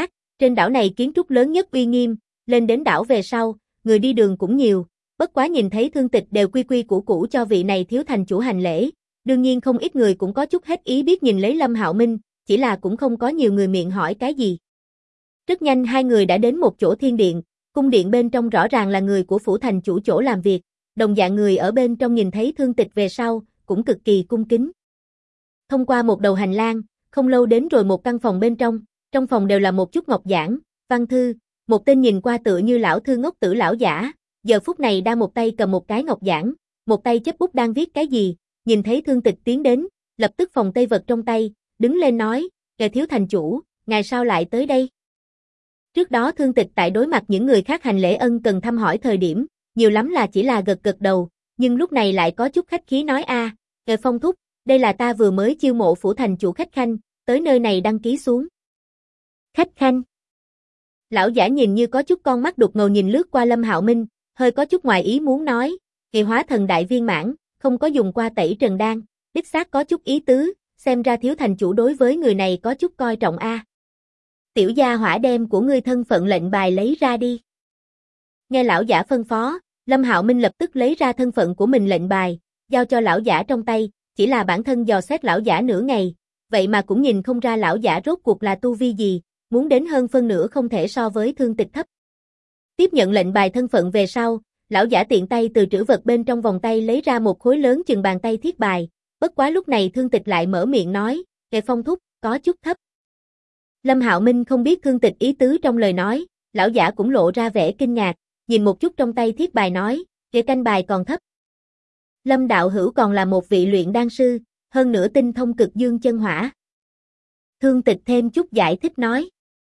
Trên đảo này kiến trúc lớn nhất uy nghiêm, lên đến đảo về sau, người đi đường cũng nhiều, bất quá nhìn thấy Thương Tịch đều quy quy củ củ cho vị này thiếu thành chủ hành lễ, đương nhiên không ít người cũng có chút hết ý biết nhìn lấy Lâm Hạo Minh, chỉ là cũng không có nhiều người miệng hỏi cái gì. Rất nhanh hai người đã đến một chỗ thiên điện, cung điện bên trong rõ ràng là người của phủ thành chủ chỗ làm việc, đồng dạng người ở bên trong nhìn thấy Thương Tịch về sau, cũng cực kỳ cung kính. Thông qua một đầu hành lang, không lâu đến rồi một căn phòng bên trong phòng đều là một chút ngọc giản, văn thư, một tên nhìn qua tựa như lão thư ngốc tử lão giả, giờ phút này đang một tay cầm một cái ngọc giản, một tay chấp bút đang viết cái gì, nhìn thấy Thương Tịch tiến đến, lập tức phòng tay vật trong tay, đứng lên nói, "Ngài thiếu thành chủ, ngài sao lại tới đây?" Trước đó Thương Tịch tại đối mặt những người khác hành lễ ân cần thăm hỏi thời điểm, nhiều lắm là chỉ là gật gật đầu, nhưng lúc này lại có chút khách khí nói "Ngài Phong thúc, đây là ta vừa mới chiêu mộ phủ thành chủ khách khanh, tới nơi này đăng ký xuống." Khách khanh. Lão giả nhìn như có chút con mắt đục ngầu nhìn lướt qua Lâm Hạo Minh, hơi có chút ngoài ý muốn nói, "Kỳ hóa thần đại viên mãn, không có dùng qua tẩy trần đan, đích xác có chút ý tứ, xem ra thiếu thành chủ đối với người này có chút coi trọng a." "Tiểu gia hỏa đem của ngươi thân phận lệnh bài lấy ra đi." Nghe lão giả phân phó, Lâm Hạo Minh lập tức lấy ra thân phận của mình lệnh bài, giao cho lão giả trong tay, chỉ là bản thân dò xét lão giả nửa ngày, vậy mà cũng nhìn không ra lão giả rốt cuộc là tu vi gì, muốn đến hơn phân nửa không thể so với Thương Tịch thấp. Tiếp nhận lệnh bài thân phận về sau, lão giả tiện tay từ trữ vật bên trong vòng tay lấy ra một khối lớn chừng bàn tay thiết bài, bất quá lúc này Thương Tịch lại mở miệng nói, "Kệ Phong thúc, có chút thấp." Lâm Hạo Minh không biết Thương Tịch ý tứ trong lời nói, lão giả cũng lộ ra vẻ kinh ngạc, nhìn một chút trong tay thiết bài nói, "Kệ canh bài còn thấp." Lâm đạo hữu còn là một vị luyện đan sư, hơn nữa tinh thông cực dương chân hỏa. Thương Tịch thêm chút giải thích nói,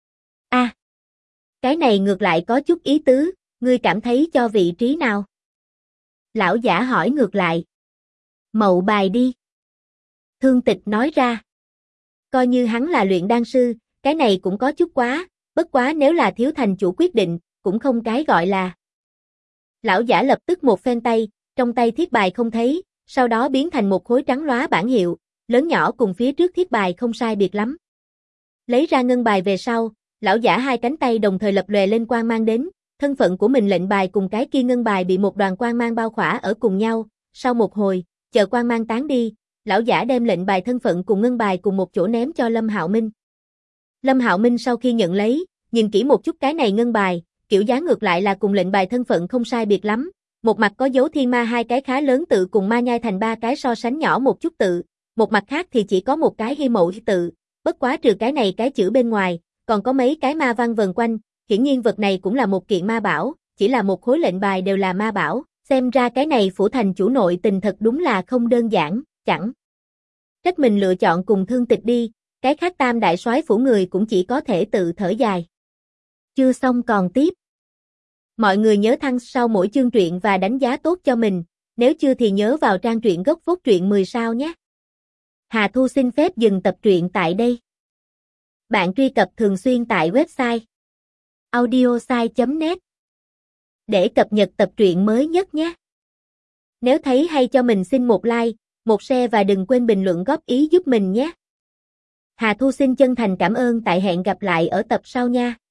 cái này ngược lại có chút ý tứ, ngươi cảm thấy cho vị trí nào?" Lão giả hỏi ngược lại. "Mậu bài đi." Thương Tịch nói ra. Coi như hắn là luyện đan sư, cái này cũng có chút quá, bất quá nếu là thiếu thành chủ quyết định, cũng không cái gọi là. Lão giả lập tức một phen tay, trong tay thiết bài không thấy, sau đó biến thành một khối trắng lóa bảng hiệu, lớn nhỏ cùng phía trước thiết bài không sai biệt lắm. Lấy ra ngân bài về sau, lão giả hai cánh tay đồng thời lập lòe lên quang mang đến, thân phận của mình lệnh bài cùng cái kia ngân bài bị một đoàn quang mang bao khỏa ở cùng nhau, sau một hồi, chờ quang mang tán đi, lão giả đem lệnh bài thân phận cùng ngân bài cùng một chỗ ném cho Lâm Hạo Minh. Lâm Hạo Minh sau khi nhận lấy, nhìn kỹ một chút cái này ngân bài, kiểu dáng ngược lại là cùng lệnh bài thân phận không sai biệt lắm, một mặt có dấu thiên ma hai cái khá lớn tự cùng ma nhai thành ba cái so sánh nhỏ một chút tự, một mặt khác thì chỉ có một cái hy mậu tự, bất quá trừ cái này cái chữ bên ngoài, còn có mấy cái ma văn vần quanh, hiển nhiên vật này cũng là một kiện ma bảo, chỉ là một khối lệnh bài đều là ma bảo, xem ra cái này phủ thành chủ nội tình thật đúng là không đơn giản, chẳng trách mình lựa chọn cùng Thương Tịch đi, cái khác tam đại soái phủ người cũng chỉ có thể tự thở dài. Chưa xong còn tiếp. Mọi người nhớ thăng sau mỗi chương truyện và đánh giá tốt cho mình, nếu chưa thì nhớ vào trang truyện gốc phốt truyện 10 sao nhé. Hà Thu xin phép dừng tập truyện tại đây. Bạn truy cập thường xuyên tại website audiosai.net để cập nhật tập truyện mới nhất nhé. Nếu thấy hay cho mình xin một like, một share và đừng quên bình luận góp ý giúp mình nhé. Hà Thu xin chân thành cảm ơn, tại hẹn gặp lại ở tập sau nha.